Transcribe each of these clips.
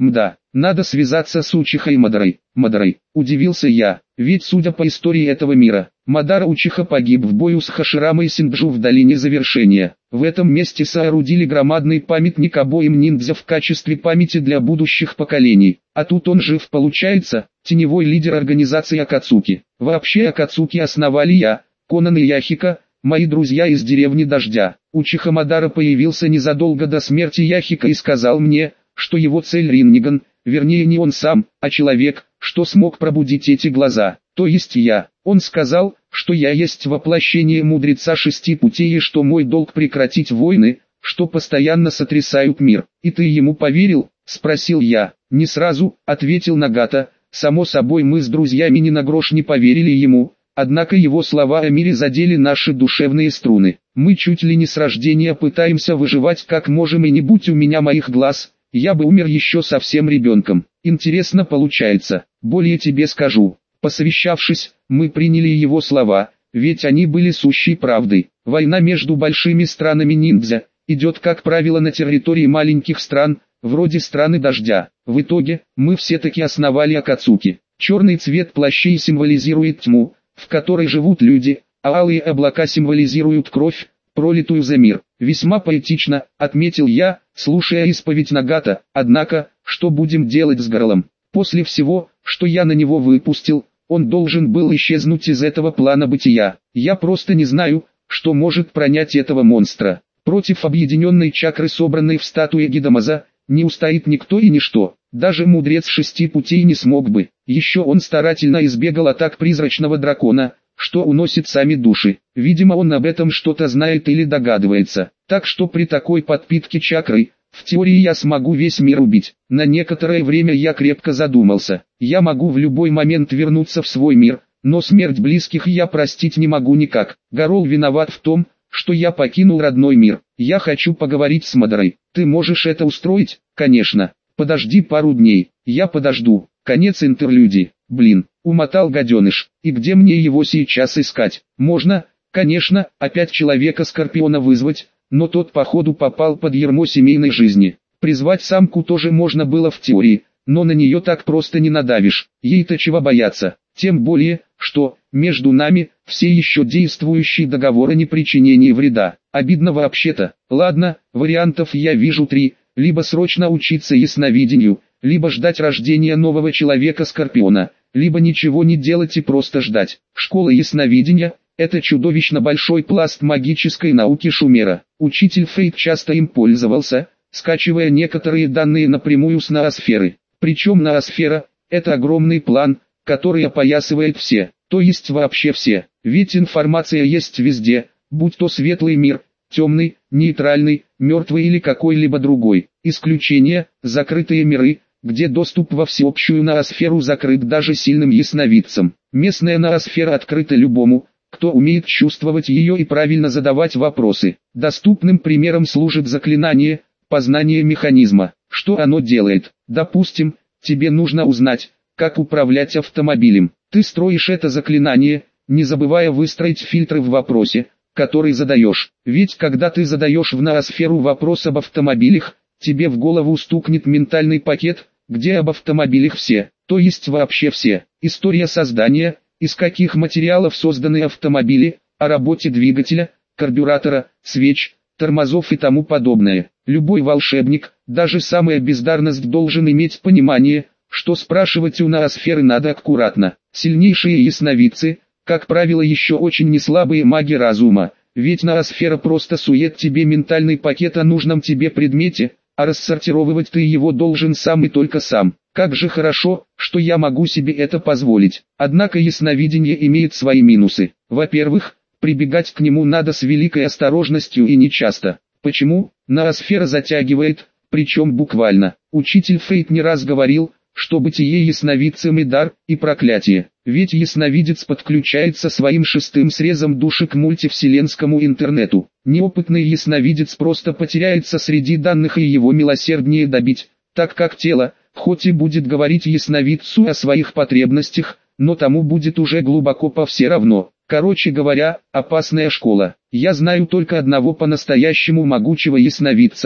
Мда, надо связаться с Учихой Мадарой. Мадарой, удивился я, ведь судя по истории этого мира, Мадара Учиха погиб в бою с Хаширамой Синджу в долине Завершения. В этом месте соорудили громадный памятник обоим ниндзя в качестве памяти для будущих поколений. А тут он жив получается, теневой лидер организации Акацуки. Вообще Акацуки основали я, Конан и Яхика, мои друзья из деревни Дождя. Учиха Мадара появился незадолго до смерти Яхика и сказал мне, что его цель Ринниган, вернее не он сам, а человек, что смог пробудить эти глаза, то есть я. Он сказал, что я есть воплощение мудреца 6 путей и что мой долг прекратить войны, что постоянно сотрясают мир. И ты ему поверил? Спросил я. Не сразу, ответил Нагата, само собой мы с друзьями ни на грош не поверили ему. Однако его слова о мире задели наши душевные струны. Мы чуть ли не с рождения пытаемся выживать как можем, и не будь у меня моих глаз, я бы умер еще совсем ребенком. Интересно получается. Более тебе скажу. Посовещавшись, мы приняли его слова, ведь они были сущей правдой. Война между большими странами ниндзя идет как правило на территории маленьких стран, вроде страны Дождя. В итоге, мы все-таки основали Акацуки. Черный цвет плащей символизирует тьму, в которой живут люди, а алые облака символизируют кровь, пролитую за мир. Весьма поэтично, отметил я, слушая исповедь Нагата. Однако, что будем делать с Гарлом? После всего, что я на него выпустил, он должен был исчезнуть из этого плана бытия. Я просто не знаю, что может пронять этого монстра. Против объединенной чакры, собранной в статуе Гидамаза, не устоит никто и ничто. Даже мудрец 6 путей не смог бы. Еще он старательно избегал атак призрачного дракона, что уносит сами души. Видимо, он об этом что-то знает или догадывается. Так что при такой подпитке чакры, в теории я смогу весь мир убить. На некоторое время я крепко задумался. Я могу в любой момент вернуться в свой мир, но смерть близких я простить не могу никак. Гарол виноват в том, что я покинул родной мир. Я хочу поговорить с Мадарой. Ты можешь это устроить? Конечно. Подожди пару дней. Я подожду. Конец интерлюдии. Блин, умотал гаденыш. И где мне его сейчас искать? Можно, конечно, опять Человека-Скорпиона вызвать, но тот походу попал под ярмо семейной жизни. Призвать самку тоже можно было в теории, но на нее так просто не надавишь. Ей-то чего бояться? Тем более, что, между нами, все еще действующие договоры о непричинении вреда. Обидно вообще-то. Ладно, вариантов я вижу 3. Либо срочно учиться ясновидению, либо ждать рождения нового Человека-Скорпиона, либо ничего не делать и просто ждать. Школа ясновидения – это чудовищно большой пласт магической науки Шумера. Учитель Фейт часто им пользовался, скачивая некоторые данные напрямую с ноосферы. Причем ноосфера – это огромный план, который опоясывает все, то есть вообще все. Ведь информация есть везде, будь то светлый мир, темный, нейтральный, мертвый или какой-либо другой. Исключение – закрытые миры, где доступ во всеобщую ноосферу закрыт даже сильным ясновидцам. Местная ноосфера открыта любому, кто умеет чувствовать ее и правильно задавать вопросы. Доступным примером служит заклинание «Познание механизма». Что оно делает? Допустим, тебе нужно узнать, как управлять автомобилем. Ты строишь это заклинание, не забывая выстроить фильтры в вопросе, который задаешь. Ведь когда ты задаешь в ноосферу вопрос об автомобилях, тебе в голову стукнет ментальный пакет, где об автомобилях все, то есть вообще все. История создания, из каких материалов созданы автомобили, о работе двигателя, карбюратора, свеч, тормозов и тому подобное. Любой волшебник, даже самая бездарность должен иметь понимание, что спрашивать у ноосферы надо аккуратно. Сильнейшие ясновидцы, как правило, еще очень неслабые маги разума, ведь ноосфера просто сует тебе ментальный пакет о нужном тебе предмете, а рассортировывать ты его должен сам и только сам. Как же хорошо, что я могу себе это позволить. Однако ясновидение имеет свои минусы. Во-первых, прибегать к нему надо с великой осторожностью и нечасто. Почему? Ноосфера затягивает, причем буквально. Учитель Фейт не раз говорил, что бытие ясновидцем и дар, и проклятие. Ведь ясновидец подключается своим 6-м срезом души к мультивселенскому интернету. Неопытный ясновидец просто потеряется среди данных, и его милосерднее добить, так как тело, хоть и будет говорить ясновидцу о своих потребностях, но тому будет уже глубоко по все равно. Короче говоря, опасная школа. Я знаю только одного по-настоящему могучего ясновидца,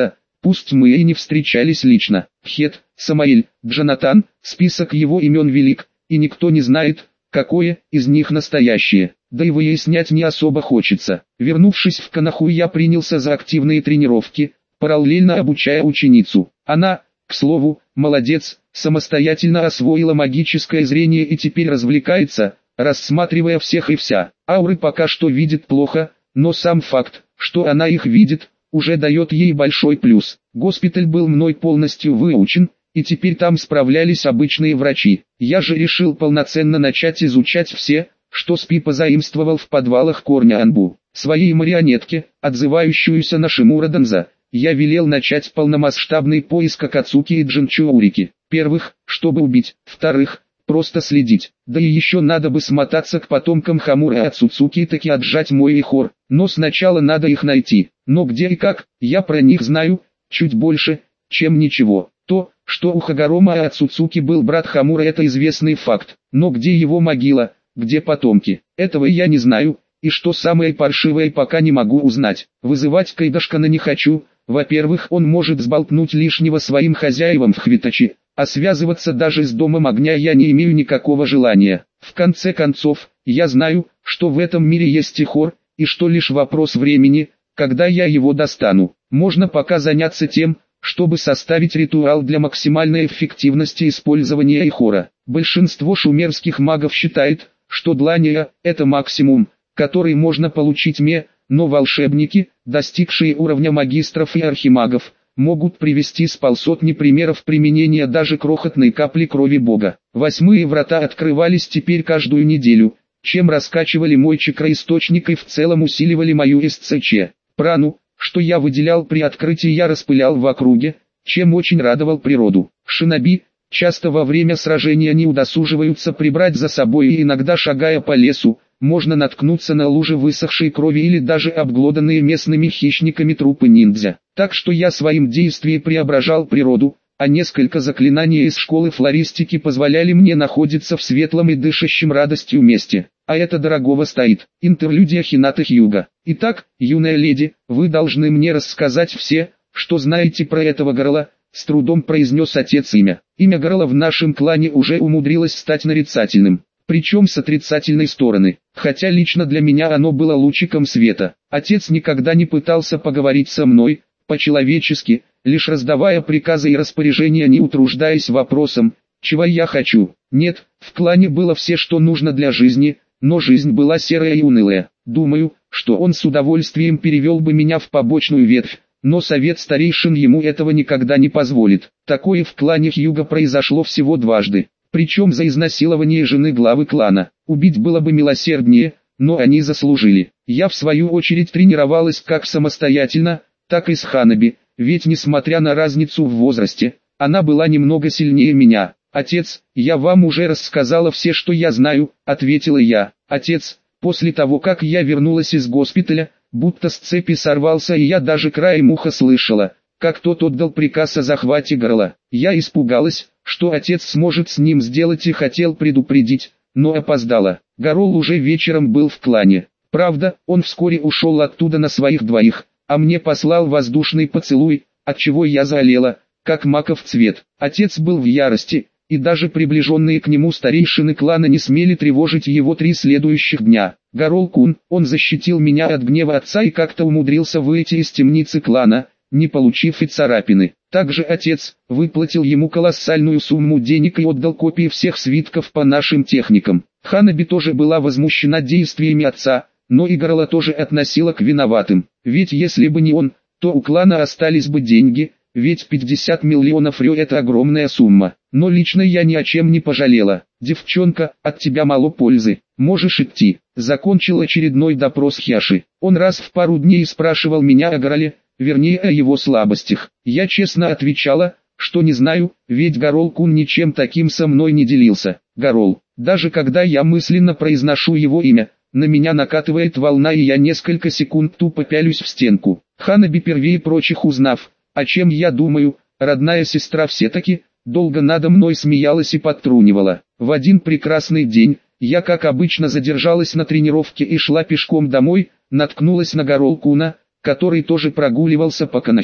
Пусть мы и не встречались лично. Хет, Самаэль, Джонатан, список его имен велик, и никто не знает, какое из них настоящее. Да и выяснять не особо хочется. Вернувшись в Канаху, я принялся за активные тренировки, параллельно обучая ученицу. Она, к слову, молодец, самостоятельно освоила магическое зрение и теперь развлекается, рассматривая всех и вся. Ауры пока что видит плохо, но сам факт, что она их видит, уже дает ей большой плюс. Госпиталь был мной полностью выучен, и теперь там справлялись обычные врачи. Я же решил полноценно начать изучать все, что Спи позаимствовал в подвалах корня Анбу. Своей марионетке, отзывающуюся на Шимура Данза, я велел начать полномасштабный поиск Акацуки и Джинчуурики. Первых, чтобы убить, вторых, просто следить. Да и еще надо бы смотаться к потомкам Хамура и Ацуцуки и таки отжать мой Ихор. Но сначала надо их найти. Но где и как, я про них знаю, чуть больше, чем ничего. То, что у Хагорома и Ацуцуки был брат Хамура, это известный факт. Но где его могила, где потомки, этого я не знаю, и что самое паршивое, пока не могу узнать. Вызывать Кайдашкана не хочу. Во-первых, он может сболтнуть лишнего своим хозяевам в Хвитачи, а связываться даже с Домом Огня я не имею никакого желания. В конце концов, я знаю, что в этом мире есть Ихор, и что лишь вопрос времени, когда я его достану. Можно пока заняться тем, чтобы составить ритуал для максимальной эффективности использования Ихора. Большинство шумерских магов считает, что длания – это максимум, который можно получить но волшебники, достигшие уровня магистров и архимагов, могут привести с полсотни примеров применения даже крохотной капли крови бога. 8-е врата открывались теперь каждую неделю, чем раскачивали мой чакроисточник и в целом усиливали мою СЦЧ. Прану, что я выделял при открытии, я распылял в округе, чем очень радовал природу. Шиноби часто во время сражения не удосуживаются прибрать за собой, и иногда, шагая по лесу, можно наткнуться на лужи высохшей крови или даже обглоданные местными хищниками трупы ниндзя. Так что я своим действием преображал природу, а несколько заклинаний из школы флористики позволяли мне находиться в светлом и дышащем радостью месте. А это дорогого стоит. Интерлюдия Хинаты Хьюга. Итак, юная леди, вы должны мне рассказать все, что знаете про этого горла. С трудом произнес отец имя. Имя горла в нашем клане уже умудрилось стать нарицательным. Причем с отрицательной стороны, хотя лично для меня оно было лучиком света. Отец никогда не пытался поговорить со мной, по-человечески, лишь раздавая приказы и распоряжения, не утруждаясь вопросом, чего я хочу. Нет, в клане было все, что нужно для жизни, но жизнь была серая и унылая. Думаю, что он с удовольствием перевел бы меня в побочную ветвь, но совет старейшин ему этого никогда не позволит. Такое в клане Хьюга произошло всего дважды. Причем за изнасилование жены главы клана. Убить было бы милосерднее, но они заслужили. Я в свою очередь тренировалась как самостоятельно, так и с Ханаби, ведь несмотря на разницу в возрасте, она была немного сильнее меня. «Отец, я вам уже рассказала все, что я знаю», — ответила я. «Отец, после того как я вернулась из госпиталя, будто с цепи сорвался, и я даже краем уха слышала, как тот отдал приказ о захвате горла. Я испугалась, что отец сможет с ним сделать, и хотел предупредить, но опоздала. Горол уже вечером был в клане. Правда, он вскоре ушел оттуда на своих двоих, а мне послал воздушный поцелуй, отчего я заолела, как маков цвет. Отец был в ярости, и даже приближенные к нему старейшины клана не смели тревожить его 3 следующих дня. Горол-кун, он защитил меня от гнева отца и как-то умудрился выйти из темницы клана, не получив и царапины. Также отец выплатил ему колоссальную сумму денег и отдал копии всех свитков по нашим техникам. Ханаби тоже была возмущена действиями отца, но и Горла тоже относила к виноватым. Ведь если бы не он, то у клана остались бы деньги, ведь 50 миллионов рё — это огромная сумма. Но лично я ни о чем не пожалела. «Девчонка, от тебя мало пользы, можешь идти», — закончил очередной допрос Хяши. Он раз в пару дней спрашивал меня о Гороле, вернее о его слабостях. Я честно отвечала, что не знаю, ведь Горол-кун ничем таким со мной не делился. Горол, даже когда я мысленно произношу его имя, на меня накатывает волна, и я несколько секунд тупо пялюсь в стенку. Ханаби первее прочих, узнав, о чем я думаю, родная сестра все-таки, долго надо мной смеялась и подтрунивала. В один прекрасный день, я как обычно задержалась на тренировке и шла пешком домой, наткнулась на Горол-куна, который тоже прогуливался по Канахе.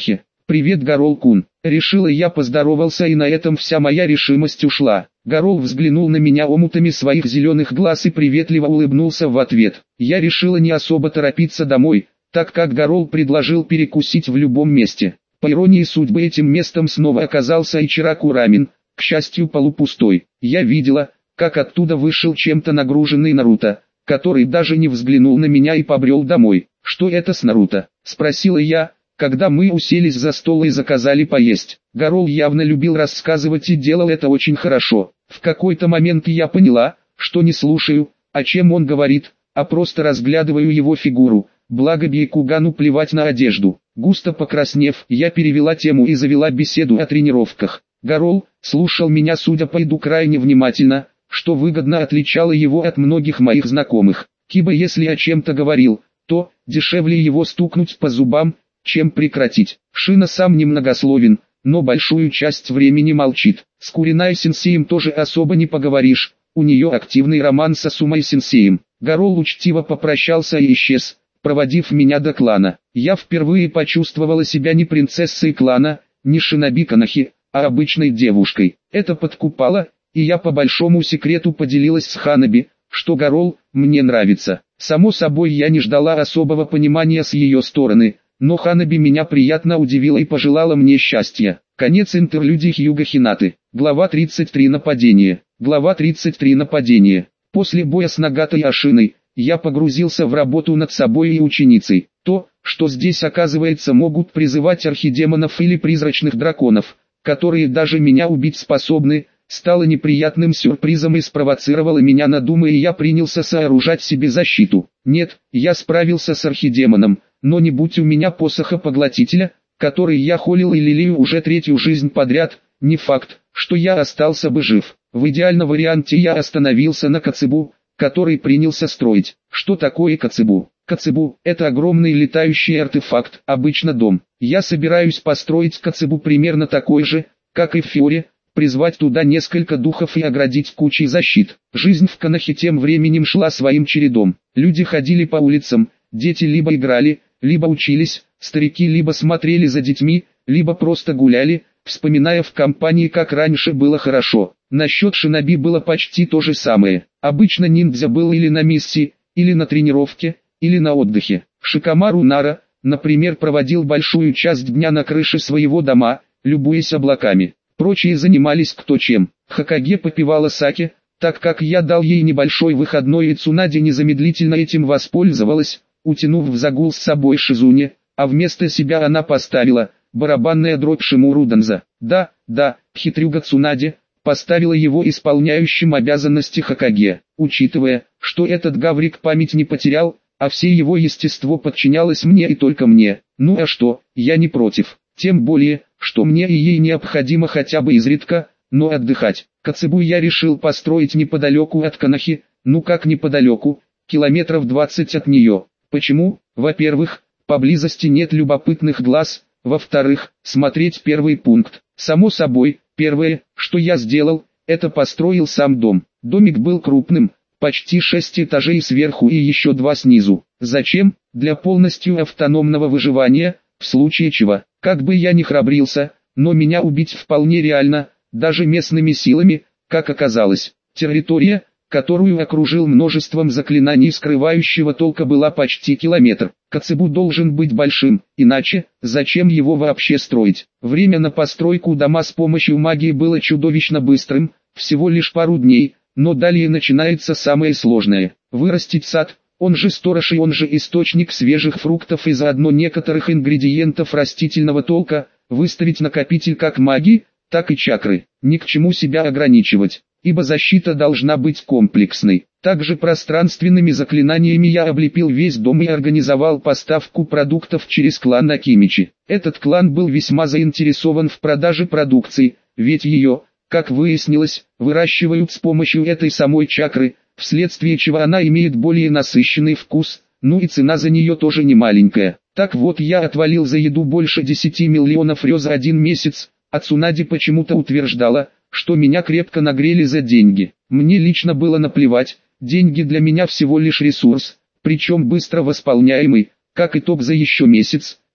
«Привет, Гарол-кун». Решила я, поздоровался, и на этом вся моя решимость ушла. Гарол взглянул на меня омутами своих зеленых глаз и приветливо улыбнулся в ответ. Я решила не особо торопиться домой, так как Гарол предложил перекусить в любом месте. По иронии судьбы, этим местом снова оказался Ичираку рамен, к счастью полупустой. Я видела, как оттуда вышел чем-то нагруженный Наруто, который даже не взглянул на меня и побрел домой. «Что это с Наруто?» – спросила я, когда мы уселись за стол и заказали поесть. Гарол явно любил рассказывать и делал это очень хорошо. В какой-то момент я поняла, что не слушаю, о чем он говорит, а просто разглядываю его фигуру, благо Бейкугану плевать на одежду. Густо покраснев, я перевела тему и завела беседу о тренировках. Гарол слушал меня, судя по виду, крайне внимательно, что выгодно отличало его от многих моих знакомых. Киба, если о чем-то говорил, то дешевле его стукнуть по зубам, чем прекратить. Шина сам немногословен, но большую часть времени молчит. С Куринай-сенсеем тоже особо не поговоришь, у нее активный роман с Асумай-сенсеем. Гарол учтиво попрощался и исчез, проводив меня до клана. Я впервые почувствовала себя не принцессой клана, не шиноби Канахи, а обычной девушкой. Это подкупало, и я по большому секрету поделилась с Ханаби, что Гарол мне нравится. Само собой, я не ждала особого понимания с ее стороны, но Ханаби меня приятно удивила и пожелала мне счастья. Конец интерлюдии Хьюго Хинаты. Глава 33. Нападение. Глава 33. Нападение. После боя с Нагатой Ашиной, я погрузился в работу над собой и ученицей. То, что здесь, оказывается, могут призывать архидемонов или призрачных драконов, которые даже меня убить способны, стало неприятным сюрпризом и спровоцировало меня на думы, и я принялся сооружать себе защиту. Нет, я справился с архидемоном, но не будь у меня посоха-поглотителя, который я холил и лелею уже третью жизнь подряд, не факт, что я остался бы жив. В идеальном варианте я остановился на Коцебу, который принялся строить. Что такое Коцебу? Коцебу – это огромный летающий артефакт, обычно дом. Я собираюсь построить Коцебу примерно такой же, как и в Фиоре, призвать туда несколько духов и оградить кучей защит. Жизнь в Канахе тем временем шла своим чередом. Люди ходили по улицам, дети либо играли, либо учились, старики либо смотрели за детьми, либо просто гуляли, вспоминая в компании, как раньше было хорошо. Насчет шиноби было почти то же самое. Обычно ниндзя был или на миссии, или на тренировке, или на отдыхе. Шикамару Нара, например, проводил большую часть дня на крыше своего дома, любуясь облаками. Прочие занимались кто чем. Хокаге попивала саке, так как я дал ей небольшой выходной, и Цунаде незамедлительно этим воспользовалась, утянув в загул с собой Шизуне, а вместо себя она поставила барабанная дробь Шимуру Данза. Да, хитрюга Цунаде поставила его исполняющим обязанности Хокаге. Учитывая, что этот гаврик память не потерял, а все его естество подчинялось мне и только мне. Ну а что, я не против. Тем более, что мне и ей необходимо хотя бы изредка, но отдыхать. Коцебу я решил построить неподалеку от Канахи, ну как неподалеку, километров 20 от нее. Почему? Во-первых, поблизости нет любопытных глаз, во-вторых, смотреть первый пункт. Само собой, первое, что я сделал, это построил сам дом. Домик был крупным, почти 6 этажей сверху и еще 2 снизу. Зачем? Для полностью автономного выживания, в случае чего. Как бы я ни храбрился, но меня убить вполне реально, даже местными силами, как оказалось. Территория, которую окружил множеством заклинаний скрывающего толка, была почти километр. Коцебу должен быть большим, иначе, зачем его вообще строить? Время на постройку дома с помощью магии было чудовищно быстрым, всего лишь пару дней, но далее начинается самое сложное. Вырастить сад, он же сторож и он же источник свежих фруктов и заодно некоторых ингредиентов растительного толка, выставить накопитель как магии, так и чакры. Ни к чему себя ограничивать, ибо защита должна быть комплексной. Также пространственными заклинаниями я облепил весь дом и организовал поставку продуктов через клан Акимичи. Этот клан был весьма заинтересован в продаже продукции, ведь ее, как выяснилось, выращивают с помощью этой самой чакры, вследствие чего она имеет более насыщенный вкус, ну и цена за нее тоже не маленькая. Так вот, я отвалил за еду больше 10 миллионов рё за 1 месяц, а Цунаде почему-то утверждала, что меня крепко нагрели за деньги. Мне лично было наплевать, деньги для меня всего лишь ресурс, причем быстро восполняемый. Как итог, за еще месяц,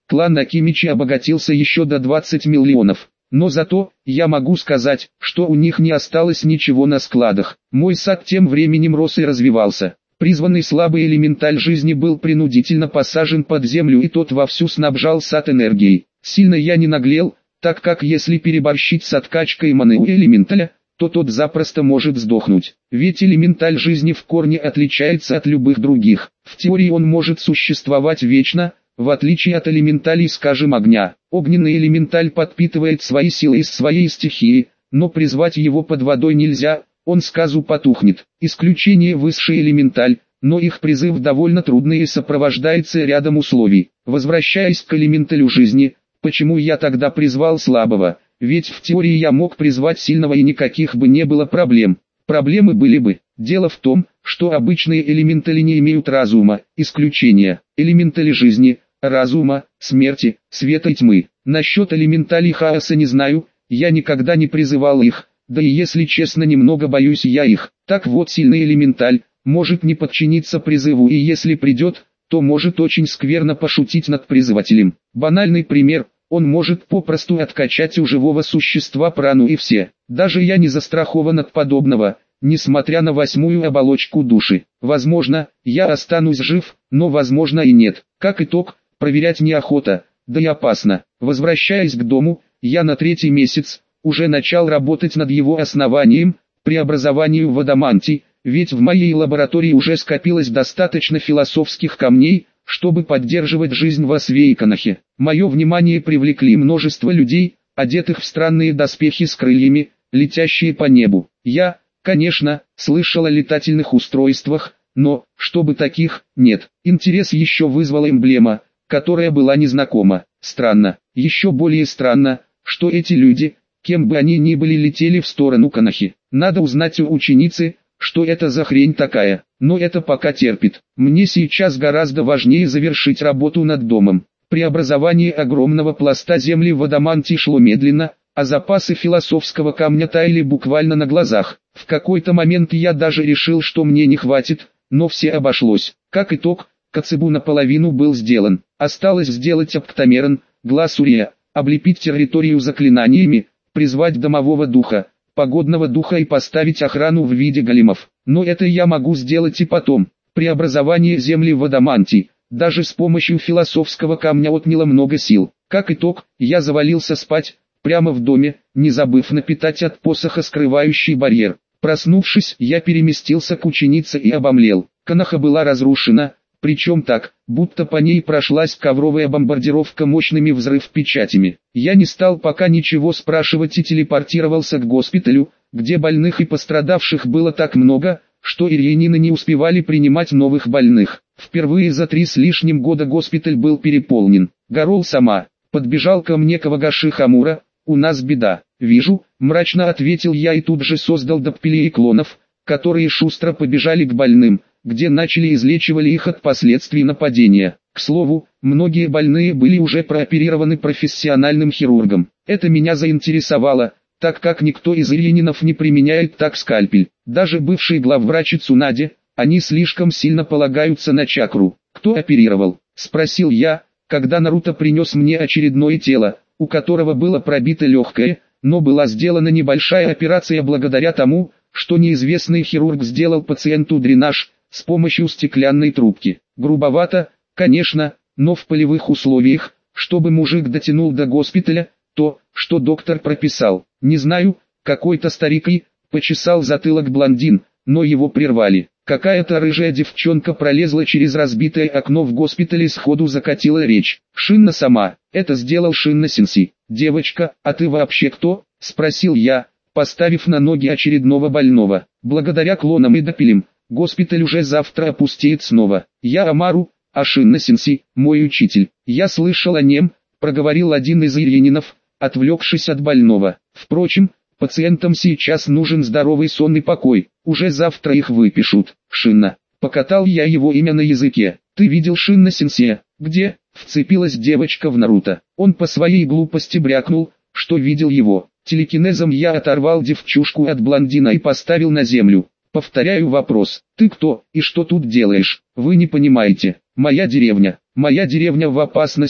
клан Накимичи обогатился еще до 20 миллионов. Но зато, я могу сказать, что у них не осталось ничего на складах. Мой сад тем временем рос и развивался. Призванный слабый элементаль жизни был принудительно посажен под землю, и тот вовсю снабжал сад энергией. Сильно я не наглел, так как если переборщить с откачкой маны у элементаля, то тот запросто может сдохнуть. Ведь элементаль жизни в корне отличается от любых других. В теории он может существовать вечно, в отличие от элементалей, скажем, огня. Огненный элементаль подпитывает свои силы из своей стихии, но призвать его под водой нельзя, он сразу потухнет. Исключение высший элементаль, но их призыв довольно трудный и сопровождается рядом условий. Возвращаясь к элементалю жизни, почему я тогда призвал слабого? Ведь в теории я мог призвать сильного и никаких бы не было проблем. Проблемы были бы. Дело в том, что обычные элементали не имеют разума, исключение. Элементали жизни, разума, смерти, света и тьмы. Насчет элементалей хаоса не знаю, я никогда не призывал их, да и если честно немного боюсь я их. Так вот, сильный элементаль может не подчиниться призыву, и если придет, то может очень скверно пошутить над призывателем. Банальный пример. Он может попросту откачать у живого существа прану и все. Даже я не застрахован от подобного, несмотря на 8-ю оболочку души. Возможно, я останусь жив, но возможно и нет. Как итог, проверять неохота, да и опасно. Возвращаясь к дому, я на 3-й месяц уже начал работать над его основанием, преобразованию в адамантий, ведь в моей лаборатории уже скопилось достаточно философских камней, чтобы поддерживать жизнь в Освейконохе. Мое внимание привлекли множество людей, одетых в странные доспехи с крыльями, летящие по небу. Я, конечно, слышал о летательных устройствах, но, чтобы таких, нет. Интерес еще вызвала эмблема, которая была незнакома. Странно, еще более странно, что эти люди, кем бы они ни были, летели в сторону Конохи. Надо узнать у ученицы, что это за хрень такая, но это пока терпит. Мне сейчас гораздо важнее завершить работу над домом. Преобразование огромного пласта земли в адамантий шло медленно, а запасы философского камня таяли буквально на глазах. В какой-то момент я даже решил, что мне не хватит, но все обошлось. Как итог, Коцебу наполовину был сделан. Осталось сделать оптамерон, глаз Урия, облепить территорию заклинаниями, призвать домового духа, погодного духа и поставить охрану в виде големов. Но это я могу сделать и потом. Преобразование земли в адамантий, даже с помощью философского камня, отняло много сил. Как итог, я завалился спать, прямо в доме, не забыв напитать от посоха скрывающий барьер. Проснувшись, я переместился к ученице и обомлел. Коноха была разрушена, причем так, будто по ней прошлась ковровая бомбардировка мощными взрыв-печатями. Я не стал пока ничего спрашивать и телепортировался к госпиталю, где больных и пострадавших было так много, что ирьянины не успевали принимать новых больных. Впервые за 3 с лишним года госпиталь был переполнен. Горол сама, подбежал ко мне Кавагаши Хамура, «У нас беда». «Вижу», мрачно ответил я и тут же создал доппелей клонов, которые шустро побежали к больным, где начали излечивали их от последствий нападения. К слову, многие больные были уже прооперированы профессиональным хирургом. Это меня заинтересовало, так как никто из ирьянинов не применяет так скальпель. Даже бывший главврач Цунаде, они слишком сильно полагаются на чакру. «Кто оперировал?» – спросил я, когда Наруто принес мне очередное тело, у которого было пробито легкое, но была сделана небольшая операция благодаря тому, что неизвестный хирург сделал пациенту дренаж с помощью стеклянной трубки. Грубовато, конечно, но в полевых условиях, чтобы мужик дотянул до госпиталя, то, что доктор прописал. Не знаю, какой-то старик и почесал затылок блондин, но его прервали. Какая-то рыжая девчонка пролезла через разбитое окно в госпитале и сходу закатила речь. «Шинна сама, это сделал Шинна-сенси». «Девочка, а ты вообще кто?» – спросил я, поставив на ноги очередного больного. Благодаря клонам и допелям, госпиталь уже завтра опустеет снова. «Я Амару, а Шинна-сенси – мой учитель». «Я слышал о нем», – проговорил один из ирьянинов, отвлекшись от больного. «Впрочем, пациентам сейчас нужен здоровый сон и покой, уже завтра их выпишут». «Шинна». Покатал я его имя на языке. «Ты видел Шинна-сенсея?» «Где?» – вцепилась девочка в Наруто. Он по своей глупости брякнул, что видел его. Телекинезом я оторвал девчушку от блондина и поставил на землю. Повторяю вопрос. «Ты кто и что тут делаешь?» «Вы не понимаете. Моя деревня в опасности»,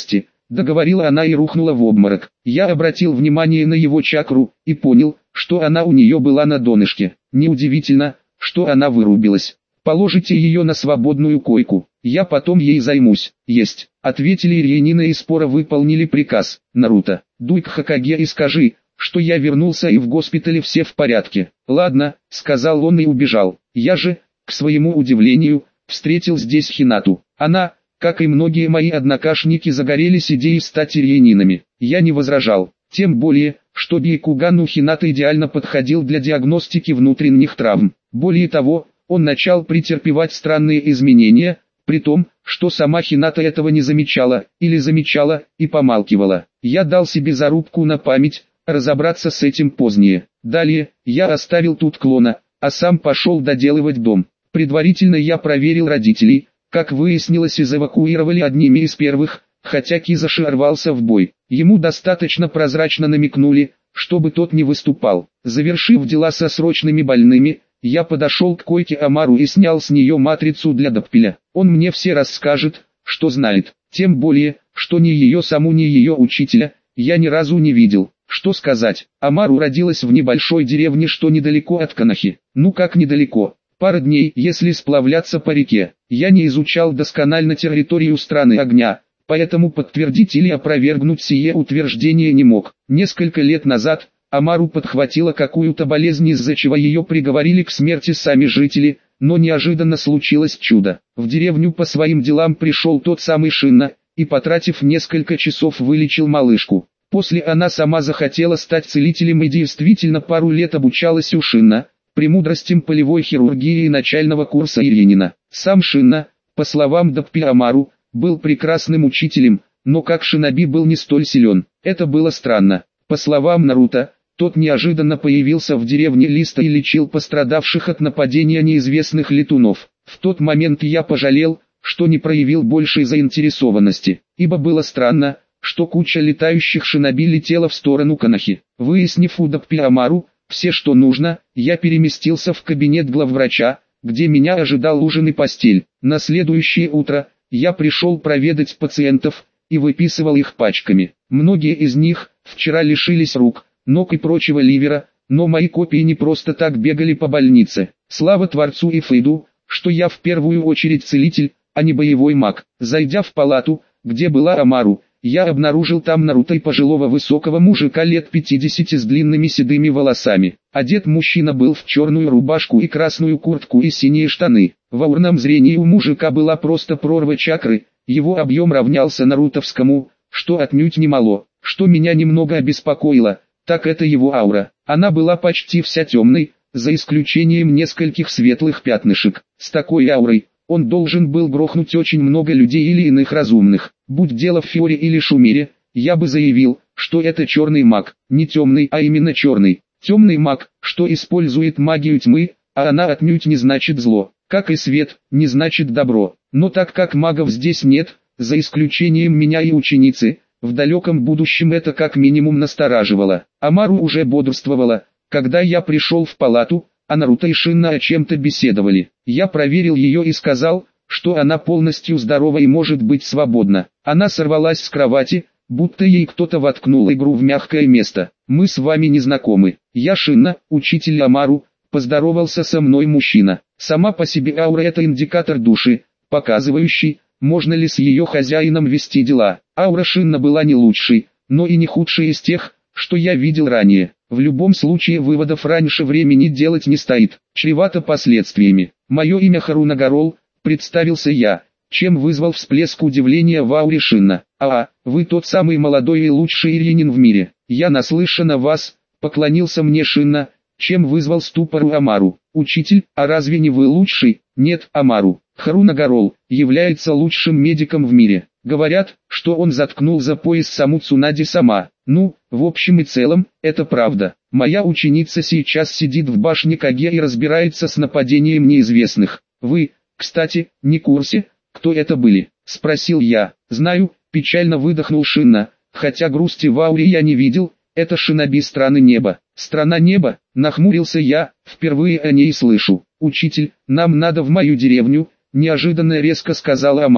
договорила она и рухнула в обморок. Я обратил внимание на его чакру и понял, что она у нее была на донышке. Неудивительно, что она вырубилась. Положите ее на свободную койку, я потом ей займусь. Есть, ответили Ирьянина и споро выполнили приказ. Наруто, дуй к Хокаге и скажи, что я вернулся и в госпитале все в порядке. Ладно, сказал он и убежал. Я же, к своему удивлению, встретил здесь Хинату. Она, как и многие мои однокашники, загорелись идеей стать ирьянинами. Я не возражал, тем более, что Бейкугану Хината идеально подходил для диагностики внутренних травм. Более того, он начал претерпевать странные изменения, при том, что сама Хината этого не замечала, или замечала, и помалкивала. Я дал себе зарубку на память, разобраться с этим позднее. Далее, я оставил тут клона, а сам пошел доделывать дом. Предварительно я проверил родителей, как выяснилось, из эвакуировали одними из первых, хотя Кизаши рвался в бой. Ему достаточно прозрачно намекнули, чтобы тот не выступал. Завершив дела со срочными больными, я подошел к койке Амару и снял с нее матрицу для Доппеля. Он мне все расскажет, что знает, тем более, что ни ее саму, ни ее учителя я ни разу не видел. Что сказать, Амару родилась в небольшой деревне, что недалеко от Канахи. Ну как недалеко? Пара дней, если сплавляться по реке. Я не изучал досконально территорию страны огня, поэтому подтвердить или опровергнуть сие утверждение не мог. Несколько лет назад Амару подхватила какую-то болезнь, из-за чего ее приговорили к смерти сами жители, но неожиданно случилось чудо. В деревню по своим делам пришел тот самый Шинна, и, потратив несколько часов, вылечил малышку. После она сама захотела стать целителем и действительно пару лет обучалась у Шинна премудростям полевой хирургии начального курса Ирьянина. Сам Шинна, по словам Доппеля Амару, был прекрасным учителем, но как шиноби был не столь силен. Это было странно. По словам Наруто, тот неожиданно появился в деревне Листа и лечил пострадавших от нападения неизвестных летунов. В тот момент я пожалел, что не проявил большей заинтересованности, ибо было странно, что куча летающих шиноби летела в сторону Канахи. Выяснив у Доппеля Амару все, что нужно, я переместился в кабинет главврача, где меня ожидал ужин и постель. На следующее утро я пришел проведать пациентов и выписывал их пачками. Многие из них вчера лишились рук, ног и прочего ливера, но мои копии не просто так бегали по больнице. Слава Творцу и Фейду, что я в первую очередь целитель, а не боевой маг. Зайдя в палату, где была Амару, я обнаружил там Наруто и пожилого высокого мужика лет 50 с длинными седыми волосами. Одет мужчина был в черную рубашку и красную куртку и синие штаны. В аурном зрении у мужика была просто прорва чакры, его объем равнялся нарутовскому, что отнюдь немало. Что меня немного обеспокоило, так это его аура. Она была почти вся темной, за исключением нескольких светлых пятнышек. С такой аурой он должен был грохнуть очень много людей или иных разумных. Будь дело в Фиоре или Шумере, я бы заявил, что это черный маг. Не темный, а именно черный. Темный маг, что использует магию тьмы, а она отнюдь не значит зло. Как и свет, не значит добро. Но так как магов здесь нет, за исключением меня и ученицы, в далеком будущем это как минимум настораживало. Амару уже бодрствовала, когда я пришел в палату, а Наруто и Шинна о чем-то беседовали. Я проверил ее и сказал, что она полностью здорова и может быть свободна. Она сорвалась с кровати, будто ей кто-то воткнул иглу в мягкое место. «Мы с вами не знакомы. Я Шинна, учитель Амару», поздоровался со мной мужчина. Сама по себе аура — это индикатор души, показывающий, можно ли с ее хозяином вести дела. Аура Шинна была не лучшей, но и не худшей из тех, что я видел ранее. В любом случае выводов раньше времени делать не стоит, чревато последствиями. «Мое имя Харунагарол», представился я, чем вызвал всплеск удивления в ауре Шинна. Вы тот самый молодой и лучший ирьянин в мире. Я наслышан о вас», поклонился мне Шинна, чем вызвал ступор у Амару. «Учитель, а разве не вы лучший?» «Нет, Амару. Харунагарол является лучшим медиком в мире. Говорят, что он заткнул за пояс саму Цунади сама. Ну, в общем и целом, это правда. Моя ученица сейчас сидит в башне Каге и разбирается с нападением неизвестных. Вы, кстати, не в курсе, кто это были?» Спросил я. «Знаю», печально выдохнул Шинна, хотя грусти в ауре я не видел, это шиноби страны неба. «Страна неба?» Нахмурился я, впервые о ней слышу. «Учитель, нам надо в мою деревню», неожиданно резко сказала Амару.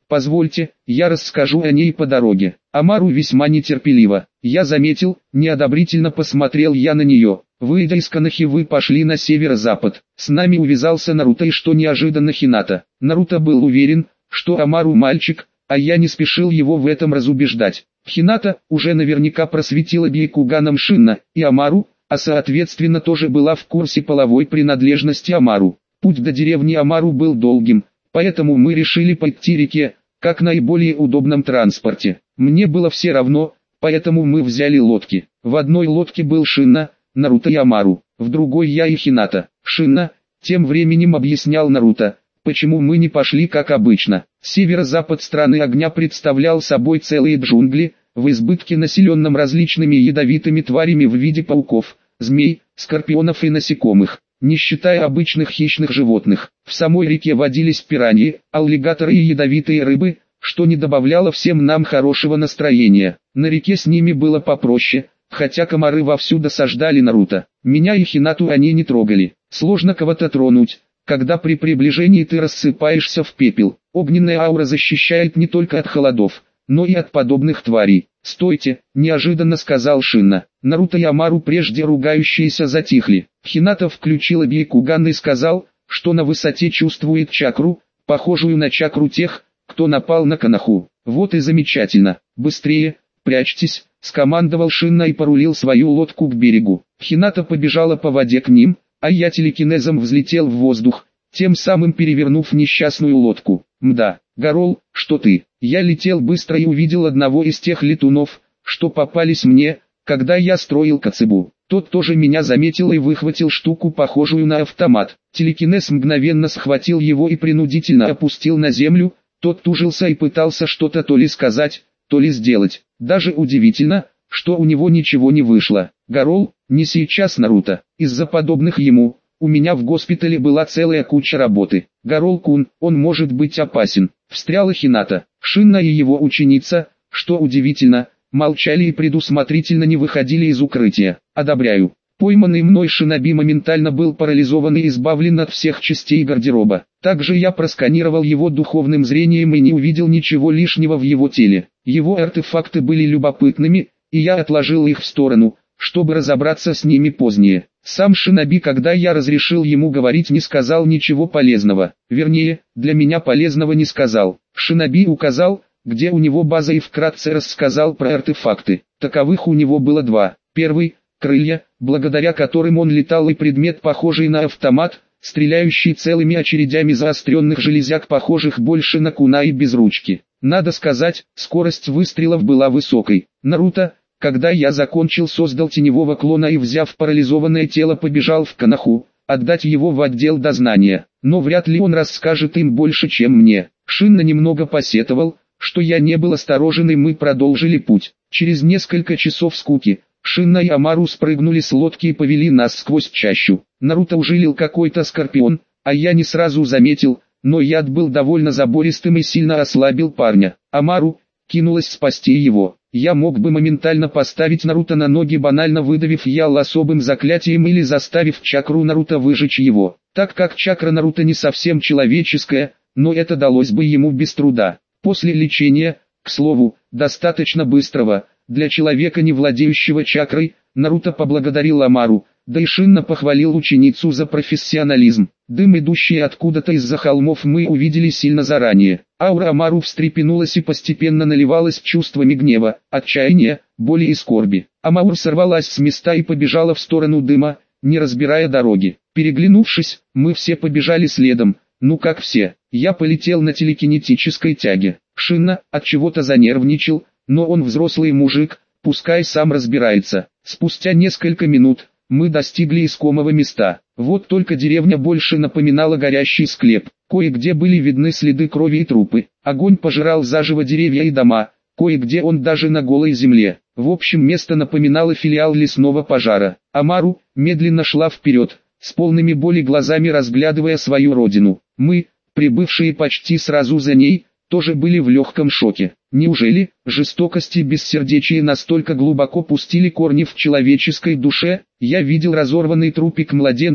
Позвольте, я расскажу о ней по дороге. Амару весьма нетерпеливо. Я заметил, неодобрительно посмотрел я на нее. Выйдя из Конохи, вы пошли на северо-запад. С нами увязался Наруто, и что неожиданно Хината. Наруто был уверен, что Амару мальчик, а я не спешил его в этом разубеждать. Хината уже наверняка просветила Бейкуганом Шинна и Амару, а соответственно тоже была в курсе половой принадлежности Амару. Путь до деревни Амару был долгим, поэтому мы решили пойти реке, как наиболее удобном транспорте. Мне было все равно, поэтому мы взяли лодки. В одной лодке был Шинна, Наруто и Амару, в другой я и Хината. Шинна тем временем объяснял Наруто, почему мы не пошли как обычно. Северо-запад страны огня представлял собой целые джунгли, в избытке населенном различными ядовитыми тварями в виде пауков, змей, скорпионов и насекомых. Не считая обычных хищных животных, в самой реке водились пираньи, аллигаторы и ядовитые рыбы, что не добавляло всем нам хорошего настроения. На реке с ними было попроще, хотя комары вовсю досаждали Наруто. Меня и Хинату они не трогали. Сложно кого-то тронуть, когда при приближении ты рассыпаешься в пепел. Огненная аура защищает не только от холодов, но и от подобных тварей. «Стойте!» – неожиданно сказал Шинна. Наруто и Амару, прежде ругающиеся, затихли. Хината включила Бейкуган и сказал, что на высоте чувствует чакру, похожую на чакру тех, кто напал на Коноху. «Вот и замечательно! Быстрее, прячьтесь!» – скомандовал Шинна и порулил свою лодку к берегу. Хината побежала по воде к ним, а я телекинезом взлетел в воздух, тем самым перевернув несчастную лодку. «Мда, Гарол, что ты?» Я летел быстро и увидел одного из тех летунов, что попались мне, когда я строил Коцебу. Тот тоже меня заметил и выхватил штуку, похожую на автомат. Телекинез мгновенно схватил его и принудительно опустил на землю. Тот тужился и пытался что-то то ли сказать, то ли сделать. Даже удивительно, что у него ничего не вышло. «Гарол, не сейчас, Наруто. Из-за подобных ему, у меня в госпитале была целая куча работы. Гарол-кун, он может быть опасен», — встряла Хината. Шинна и его ученица, что удивительно, молчали и предусмотрительно не выходили из укрытия. «Одобряю». Пойманный мной шиноби моментально был парализован и избавлен от всех частей гардероба. Также я просканировал его духовным зрением и не увидел ничего лишнего в его теле. Его артефакты были любопытными, и я отложил их в сторону, чтобы разобраться с ними позднее. Сам шиноби, когда я разрешил ему говорить, не сказал ничего полезного. Вернее, для меня полезного не сказал. Шиноби указал, где у него база, и вкратце рассказал про артефакты. Таковых у него было два. Первый – крылья, благодаря которым он летал, и предмет, похожий на автомат, стреляющий целыми очередями заостренных железяк, похожих больше на кунаи без ручки. Надо сказать, скорость выстрелов была высокой. Наруто, когда я закончил, создал теневого клона и, взяв парализованное тело, побежал в Коноху, отдать его в отдел дознания. Но вряд ли он расскажет им больше, чем мне. Шинна немного посетовал, что я не был осторожен, и мы продолжили путь. Через несколько часов скуки, Шинна и Амару спрыгнули с лодки и повели нас сквозь чащу. Наруто ужалил какой-то скорпион, а я не сразу заметил, но яд был довольно забористым и сильно ослабил парня. Амару кинулась спасти его. Я мог бы моментально поставить Наруто на ноги, банально выдавив ял особым заклятием или заставив чакру Наруто выжечь его, так как чакра Наруто не совсем человеческая, но это далось бы ему без труда. После лечения, к слову, достаточно быстрого, для человека, не владеющего чакрой, Наруто поблагодарил Амару, да и Шинна похвалил ученицу за профессионализм. Дым, идущий откуда-то из-за холмов, мы увидели сильно заранее. Аура Амару встрепенулась и постепенно наливалась чувствами гнева, отчаяния, боли и скорби. Амару сорвалась с места и побежала в сторону дыма, не разбирая дороги. Переглянувшись, мы все побежали следом. Ну как все, я полетел на телекинетической тяге. Шинна от чего-то занервничал, но он взрослый мужик, пускай сам разбирается. Спустя несколько минут мы достигли искомого места. Вот только деревня больше напоминала горящий склеп. Кое-где были видны следы крови и трупы. Огонь пожирал заживо деревья и дома, кое-где он даже на голой земле. В общем, место напоминало филиал лесного пожара. Амару медленно шла вперед, с полными боли глазами разглядывая свою родину. Мы, прибывшие почти сразу за ней, тоже были в легком шоке. Неужели жестокость и бессердечие настолько глубоко пустили корни в человеческой душе? Я видел разорванный трупик младенца,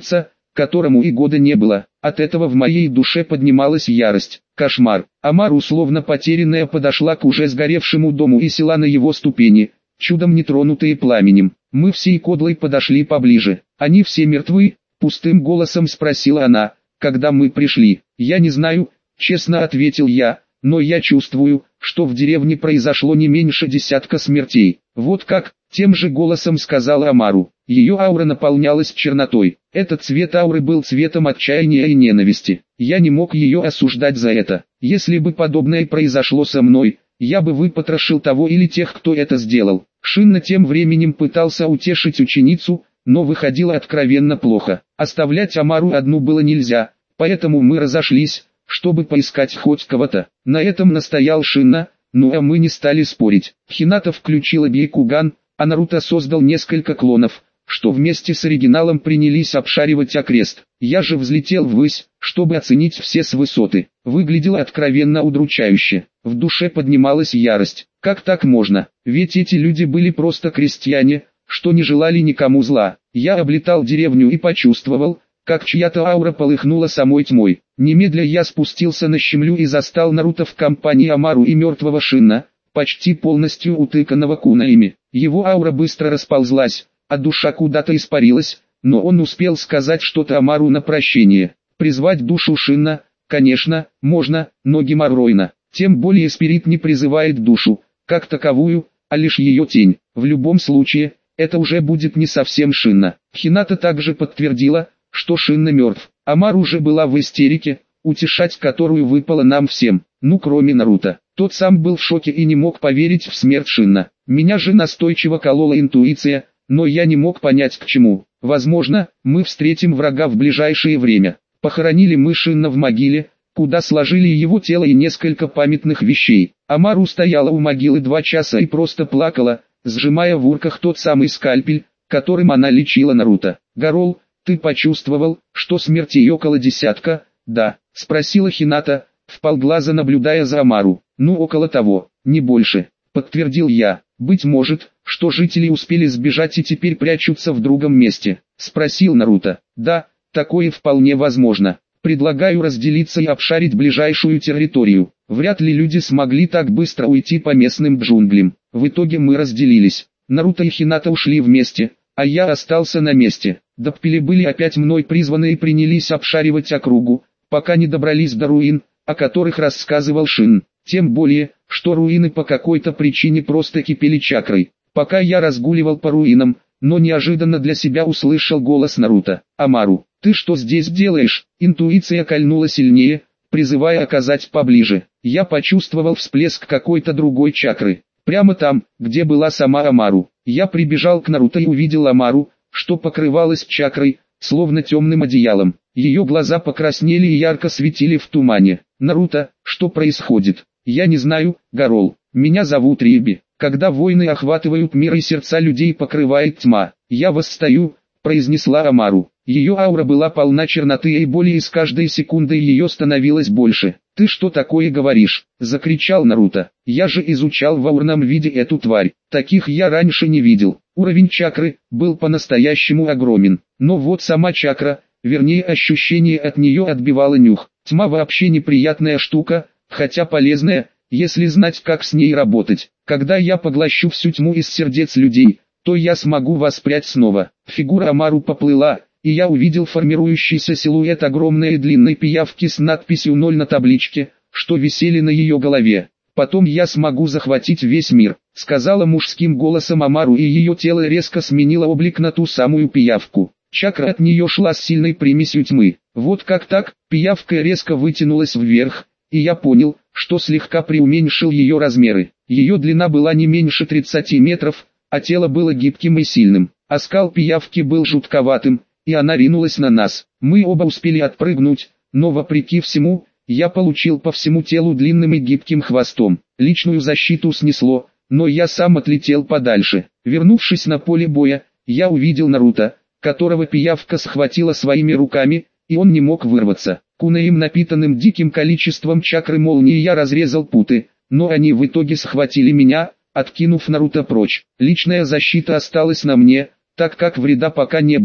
которому и года не было. От этого в моей душе поднималась ярость, кошмар. Амару, условно потерянная, подошла к уже сгоревшему дому и села на его ступени, чудом не тронутые пламенем. Мы всей кодлой подошли поближе. «Они все мертвы?» — пустым голосом спросила она, когда мы пришли. «Я не знаю», — честно ответил я, — «но я чувствую, что в деревне произошло не меньше 10 смертей». «Вот как?» — тем же голосом сказала Амару. Ее аура наполнялась чернотой. Этот цвет ауры был цветом отчаяния и ненависти. Я не мог ее осуждать за это. Если бы подобное произошло со мной, я бы выпотрошил того или тех, кто это сделал. Шинна тем временем пытался утешить ученицу, но выходило откровенно плохо. Оставлять Амару одну было нельзя, поэтому мы разошлись, чтобы поискать хоть кого-то. На этом настоял Шинна, ну а мы не стали спорить. Хината включила Бейкуган, а Наруто создал несколько клонов, что вместе с оригиналом принялись обшаривать окрест. Я же взлетел ввысь, чтобы оценить все с высоты. Выглядело откровенно удручающе. В душе поднималась ярость. Как так можно? Ведь эти люди были просто крестьяне, что не желали никому зла. Я облетал деревню и почувствовал, как чья-то аура полыхнула самой тьмой. Немедля я спустился на щемлю и застал Наруто в компании Амару и мертвого Шинна, почти полностью утыканного кунаями. Его аура быстро расползлась, а душа куда-то испарилась, но он успел сказать что-то Амару на прощение. Призвать душу Шинна, конечно, можно, но геморройно. Тем более спирит не призывает душу, как таковую, а лишь ее тень. В любом случае, это уже будет не совсем Шинна. Хината также подтвердила, что Шинна мертв. Амару уже была в истерике, утешать которую выпало нам всем, ну кроме Наруто. Тот сам был в шоке и не мог поверить в смерть Шинна. Меня же настойчиво колола интуиция, но я не мог понять к чему. Возможно, мы встретим врага в ближайшее время. Похоронили мы Шинна в могиле, куда сложили его тело и несколько памятных вещей. Амару стояла у могилы 2 часа и просто плакала, сжимая в урках тот самый скальпель, которым она лечила Наруто. «Гарол, ты почувствовал, что смертей около 10? Да?» — спросила Хината, вполглаза наблюдая за Амару. «Ну около того, не больше», — подтвердил я. «Быть может, что жители успели сбежать и теперь прячутся в другом месте?» — спросил Наруто. «Да, такое вполне возможно. Предлагаю разделиться и обшарить ближайшую территорию. Вряд ли люди смогли так быстро уйти по местным джунглям». В итоге мы разделились. Наруто и Хината ушли вместе, а я остался на месте. Доппели были опять мной призваны и принялись обшаривать округу, пока не добрались до руин, о которых рассказывал Шин. Тем более, что руины по какой-то причине просто кипели чакрой. Пока я разгуливал по руинам, но неожиданно для себя услышал голос Наруто. «Амару, ты что здесь делаешь?» Интуиция кольнула сильнее, призывая оказать поближе. Я почувствовал всплеск какой-то другой чакры. Прямо там, где была сама Амару. Я прибежал к Наруто и увидел Амару, что покрывалась чакрой, словно темным одеялом. Ее глаза покраснели и ярко светили в тумане. «Наруто, что происходит?» «Я не знаю, Гарол. Меня зовут Риби. Когда войны охватывают мир и сердца людей покрывает тьма, я восстаю», — произнесла Амару. Ее аура была полна черноты и боли, и с каждой секундой ее становилось больше. «Ты что такое говоришь?» — закричал Наруто. «Я же изучал в аурном виде эту тварь. Таких я раньше не видел». Уровень чакры был по-настоящему огромен. Но вот сама чакра, вернее ощущение от нее отбивало нюх. Тьма вообще неприятная штука, хотя полезная, если знать, как с ней работать. Когда я поглощу всю тьму из сердец людей, то я смогу воспрять снова. Фигура Амару поплыла, и я увидел формирующийся силуэт огромной и длинной пиявки с надписью 0 на табличке, что висели на ее голове. «Потом я смогу захватить весь мир», — сказала мужским голосом Амару, и ее тело резко сменило облик на ту самую пиявку. Чакра от нее шла с сильной примесью тьмы. Вот как так, пиявка резко вытянулась вверх, и я понял, что слегка преуменьшил ее размеры. Ее длина была не меньше 30 метров, а тело было гибким и сильным. Оскал пиявки был жутковатым, и она ринулась на нас. Мы оба успели отпрыгнуть, но вопреки всему, я получил по всему телу длинным и гибким хвостом. Личную защиту снесло, но я сам отлетел подальше. Вернувшись на поле боя, я увидел Наруто, которого пиявка схватила своими руками, и он не мог вырваться. Кунаем, напитанным диким количеством чакры молнии, я разрезал путы, но они в итоге схватили меня, откинув Наруто прочь. Личная защита осталась на мне, так как вреда пока не было.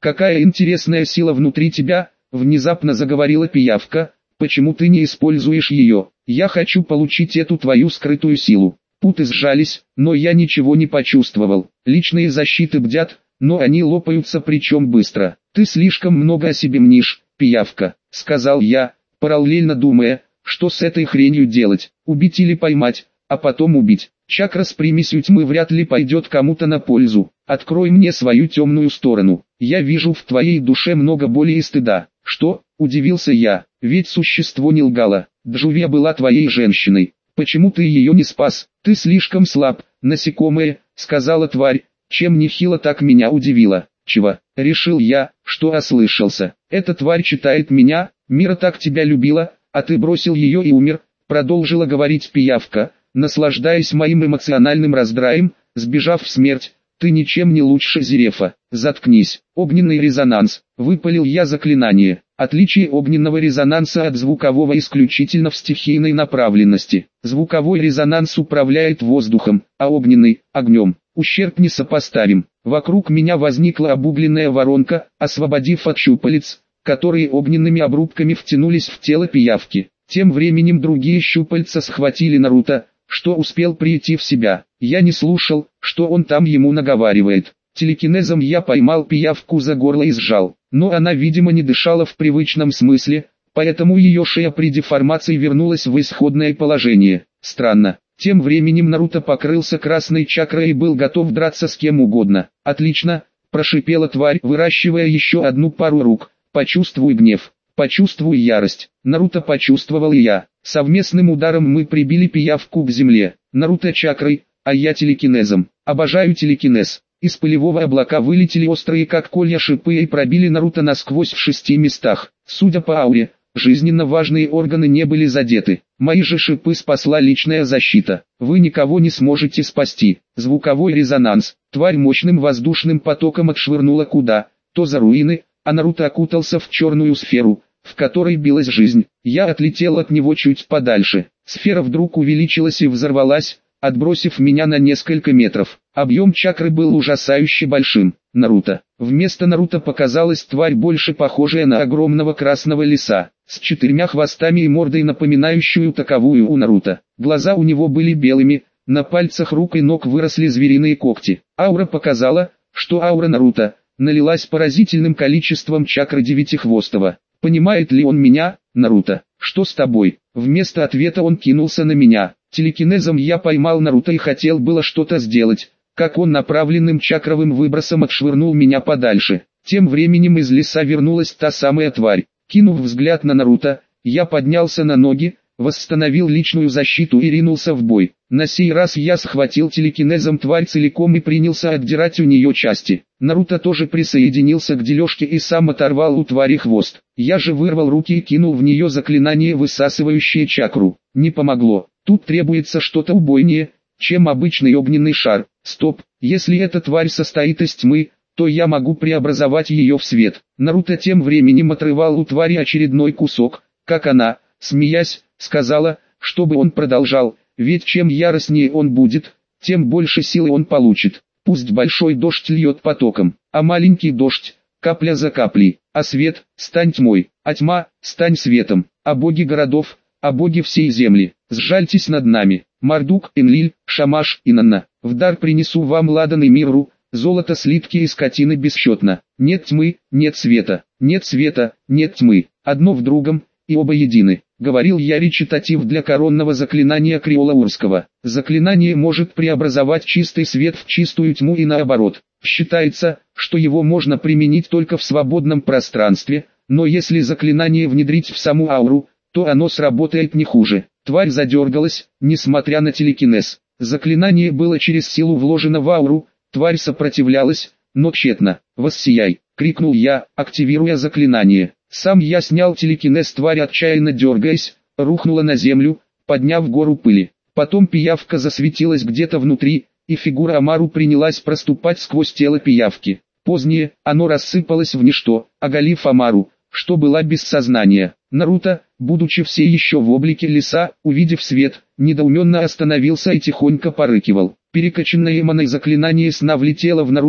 Какая интересная сила внутри тебя, внезапно заговорила пиявка, почему ты не используешь ее? Я хочу получить эту твою скрытую силу. Путы сжались, но я ничего не почувствовал. Личные защиты бдят, но они лопаются причем быстро. Ты слишком много о себе мнишь, пиявка, сказал я, параллельно думая, что с этой хренью делать, убить или поймать, а потом убить. Чакра с примесью тьмы вряд ли пойдет кому-то на пользу. Открой мне свою темную сторону. Я вижу в твоей душе много боли и стыда. Что? Удивился я, ведь существо не лгало. Джувия была твоей женщиной. Почему ты ее не спас? Ты слишком слаб, насекомое, сказала тварь, чем нехило так меня удивило. Чего? Решил я, что ослышался. Эта тварь читает меня, Мира так тебя любила, а ты бросил ее и умер, продолжила говорить пиявка, наслаждаясь моим эмоциональным раздраем, сбежав в смерть. Ты ничем не лучше Зерефа. Заткнись. Огненный резонанс. Выпалил я заклинание. Отличие огненного резонанса от звукового исключительно в стихийной направленности. Звуковой резонанс управляет воздухом, а огненный – огнем. Ущерб несопоставим. Вокруг меня возникла обугленная воронка, освободив от щупалец, которые огненными обрубками втянулись в тело пиявки. Тем временем другие щупальца схватили Наруто, что успел прийти в себя. Я не слушал, что он там ему наговаривает. Телекинезом я поймал пиявку за горло и сжал, но она видимо не дышала в привычном смысле, поэтому ее шея при деформации вернулась в исходное положение. Странно. Тем временем Наруто покрылся красной чакрой и был готов драться с кем угодно. «Отлично!» – прошипела тварь, выращивая еще одну пару рук. «Почувствуй гнев, почувствуй ярость». Наруто почувствовал и я. Совместным ударом мы прибили пиявку к земле. Наруто чакрой, а я телекинезом. Обожаю телекинез. Из пылевого облака вылетели острые как колья шипы и пробили Наруто насквозь в 6 местах. Судя по ауре, жизненно важные органы не были задеты. Мои же шипы спасла личная защита. Вы никого не сможете спасти. Звуковой резонанс. Тварь мощным воздушным потоком отшвырнула куда, то за руины, а Наруто окутался в черную сферу, в которой билась жизнь. Я отлетел от него чуть подальше. Сфера вдруг увеличилась и взорвалась, отбросив меня на несколько метров. Объем чакры был ужасающе большим. Наруто. Вместо Наруто показалась тварь, больше похожая на огромного красного лиса, с 4 хвостами и мордой, напоминающую таковую у Наруто. Глаза у него были белыми, на пальцах рук и ног выросли звериные когти. Аура показала, что аура Наруто налилась поразительным количеством чакры девятихвостого. Понимает ли он меня, Наруто? Что с тобой? Вместо ответа он кинулся на меня. Телекинезом я поймал Наруто и хотел было что-то сделать, как он направленным чакровым выбросом отшвырнул меня подальше. Тем временем из леса вернулась та самая тварь. Кинув взгляд на Наруто, я поднялся на ноги, восстановил личную защиту и ринулся в бой. На сей раз я схватил телекинезом тварь целиком и принялся отдирать у нее части. Наруто тоже присоединился к дележке и сам оторвал у твари хвост. Я же вырвал руки и кинул в нее заклинание, высасывающее чакру. Не помогло. Тут требуется что-то убойнее, чем обычный огненный шар. Стоп, если эта тварь состоит из тьмы, то я могу преобразовать ее в свет. Наруто тем временем отрывал у твари очередной кусок, как она, смеясь, сказала, чтобы он продолжал, ведь чем яростнее он будет, тем больше силы он получит. Пусть большой дождь льет потоком, а маленький дождь, капля за каплей, а свет, стань тьмой, а тьма, стань светом, а боги городов, а боги всей земли, сжальтесь над нами. Мардук, Энлиль, Шамаш, Инанна, в дар принесу вам ладан и мирру, золото, слитки и скотины бесчетно. Нет тьмы, нет света, нет тьмы, одно в другом, и оба едины. Говорил я речитатив для коронного заклинания Криола-Урского. Заклинание может преобразовать чистый свет в чистую тьму и наоборот. Считается, что его можно применить только в свободном пространстве, но если заклинание внедрить в саму ауру, то оно сработает не хуже. Тварь задергалась, несмотря на телекинез. Заклинание было через силу вложено в ауру, тварь сопротивлялась, но тщетно. «Воссияй!» — крикнул я, активируя заклинание. Сам я снял телекинез, тварь, отчаянно дергаясь, рухнула на землю, подняв гору пыли. Потом пиявка засветилась где-то внутри, и фигура Амару принялась проступать сквозь тело пиявки. Позднее, оно рассыпалось в ничто, оголив Амару, что была без сознания. Наруто, будучи все еще в облике лиса, увидев свет, недоуменно остановился и тихонько порыкивал. Перекачанное маной заклинание сна влетело в Наруто,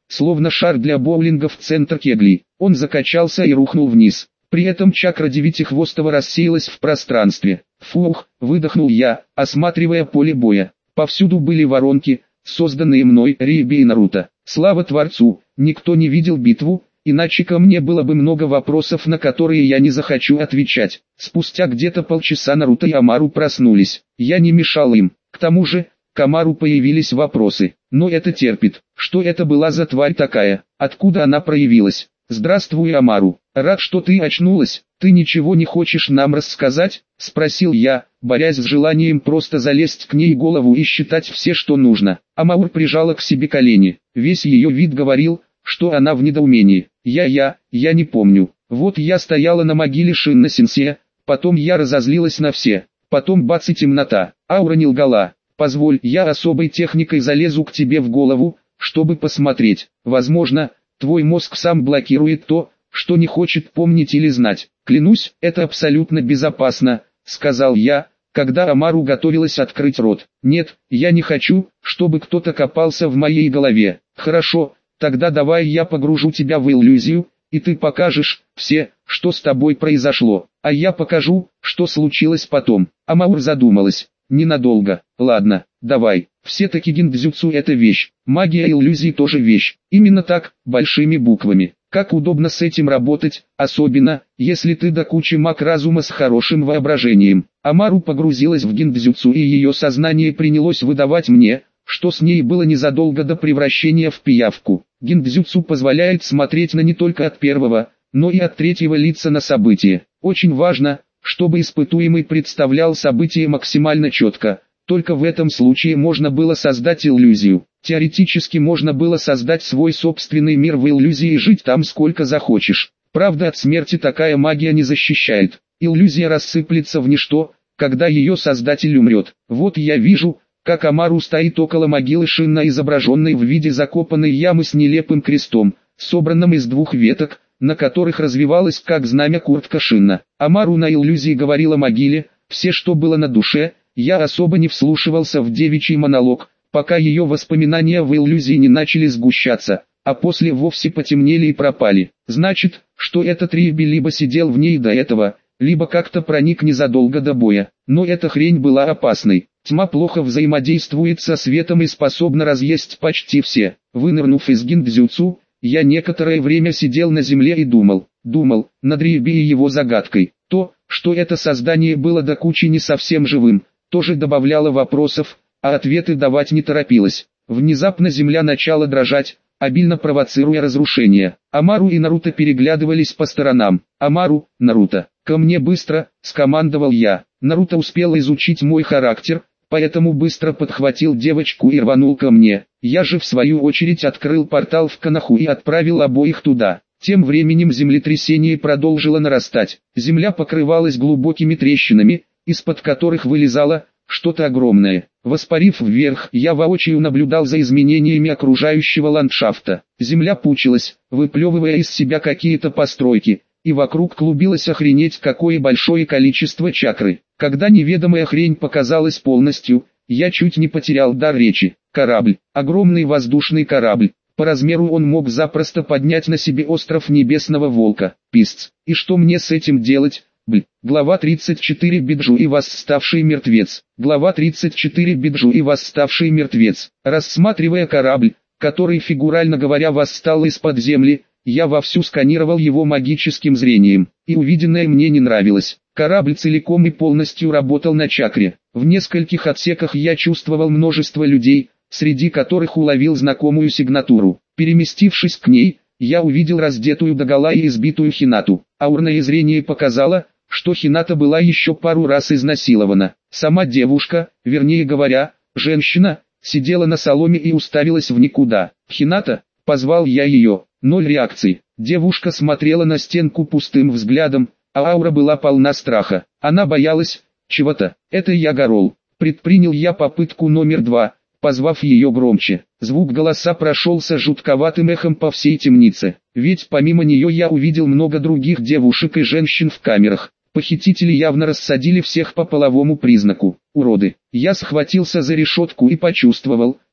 словно шар для боулинга в центр кеглей. Он закачался и рухнул вниз. При этом чакра девятихвостого рассеялась в пространстве. Фух, выдохнул я, осматривая поле боя. Повсюду были воронки, созданные мной, Риби и Наруто. Слава Творцу, никто не видел битву, иначе ко мне было бы много вопросов, на которые я не захочу отвечать. Спустя где-то полчаса Наруто и Амару проснулись. Я не мешал им. К тому же, к Амару появились вопросы. Но это терпит. Что это была за тварь такая? Откуда она проявилась? «Здравствуй, Амару. Рад, что ты очнулась. Ты ничего не хочешь нам рассказать?» — спросил я, борясь с желанием просто залезть к ней в голову и считать все, что нужно. Амаур прижала к себе колени. Весь ее вид говорил, что она в недоумении. Я не помню. Вот я стояла на могиле Шинна-сенсея, потом я разозлилась на все, потом бац и темнота. Аура не лгала. Позволь, я особой техникой залезу к тебе в голову, чтобы посмотреть. Возможно, твой мозг сам блокирует то, что не хочет помнить или знать. Клянусь, это абсолютно безопасно, сказал я, когда Амару готовилась открыть рот. Нет, я не хочу, чтобы кто-то копался в моей голове. Хорошо, тогда давай я погружу тебя в иллюзию, и ты покажешь все, что с тобой произошло. А я покажу, что случилось потом. Амаур задумалась. Ненадолго. Ладно, давай. Все-таки гиндзюцу это вещь. Магия иллюзий тоже вещь. Именно так, большими буквами. Как удобно с этим работать, особенно, если ты до кучи маг разума с хорошим воображением. Амару погрузилась в гиндзюцу, и ее сознание принялось выдавать мне, что с ней было незадолго до превращения в пиявку. Гиндзюцу позволяет смотреть на не только от первого, но и от третьего лица на события. Очень важно, чтобы испытуемый представлял события максимально четко. Только в этом случае можно было создать иллюзию. Теоретически можно было создать свой собственный мир в иллюзии и жить там сколько захочешь. Правда, от смерти такая магия не защищает. Иллюзия рассыплется в ничто, когда ее создатель умрет. Вот я вижу, как Амару стоит около могилы Шинна, изображенной в виде закопанной ямы с нелепым крестом, собранным из двух веток, на которых развивалась как знамя куртка Шинна. Амару на иллюзии говорила могиле все, что было на душе. Я особо не вслушивался в девичий монолог, пока ее воспоминания в иллюзии не начали сгущаться, а после вовсе потемнели и пропали. Значит, что этот Риби либо сидел в ней до этого, либо как-то проник незадолго до боя. Но эта хрень была опасной. Тьма плохо взаимодействует со светом и способна разъесть почти все. Вынырнув из гиндзюцу, я некоторое время сидел на земле и думал над Риби и его загадкой. То, что это создание было до кучи не совсем живым, тоже добавляло вопросов, а ответы давать не торопилась. Внезапно земля начала дрожать, обильно провоцируя разрушение. Амару и Наруто переглядывались по сторонам. «Амару, Наруто, ко мне быстро!» – скомандовал я. Наруто успел изучить мой характер, поэтому быстро подхватил девочку и рванул ко мне. Я же в свою очередь открыл портал в Коноху и отправил обоих туда. Тем временем землетрясение продолжило нарастать. Земля покрывалась глубокими трещинами, из-под которых вылезало что-то огромное. Воспарив вверх, я воочию наблюдал за изменениями окружающего ландшафта. Земля пучилась, выплевывая из себя какие-то постройки, и вокруг клубилось охренеть какое большое количество чакры. Когда неведомая хрень показалась полностью, я чуть не потерял дар речи. Корабль, огромный воздушный корабль. По размеру он мог запросто поднять на себе остров Небесного Волка. Писц. И что мне с этим делать? Глава 34. Биджу и восставший мертвец. Глава 34. Биджу и восставший мертвец. Рассматривая корабль, который, фигурально говоря, восстал из-под земли, я вовсю сканировал его магическим зрением, и увиденное мне не нравилось. Корабль целиком и полностью работал на чакре. В нескольких отсеках я чувствовал множество людей, среди которых уловил знакомую сигнатуру. Переместившись к ней, я увидел раздетую догола и избитую Хинату. Аурное зрение показало, что Хината была еще пару раз изнасилована. Сама девушка, вернее говоря, женщина, сидела на соломе и уставилась в никуда. «Хината», — позвал я ее, 0 реакции. Девушка смотрела на стенку пустым взглядом, а аура была полна страха. Она боялась чего-то. «Это я, Гарол». Предпринял я попытку номер 2, позвав ее громче. Звук голоса прошелся жутковатым эхом по всей темнице. Ведь помимо нее я увидел много других девушек и женщин в камерах. Похитители явно рассадили всех по половому признаку. Уроды. Я схватился за решетку и почувствовал,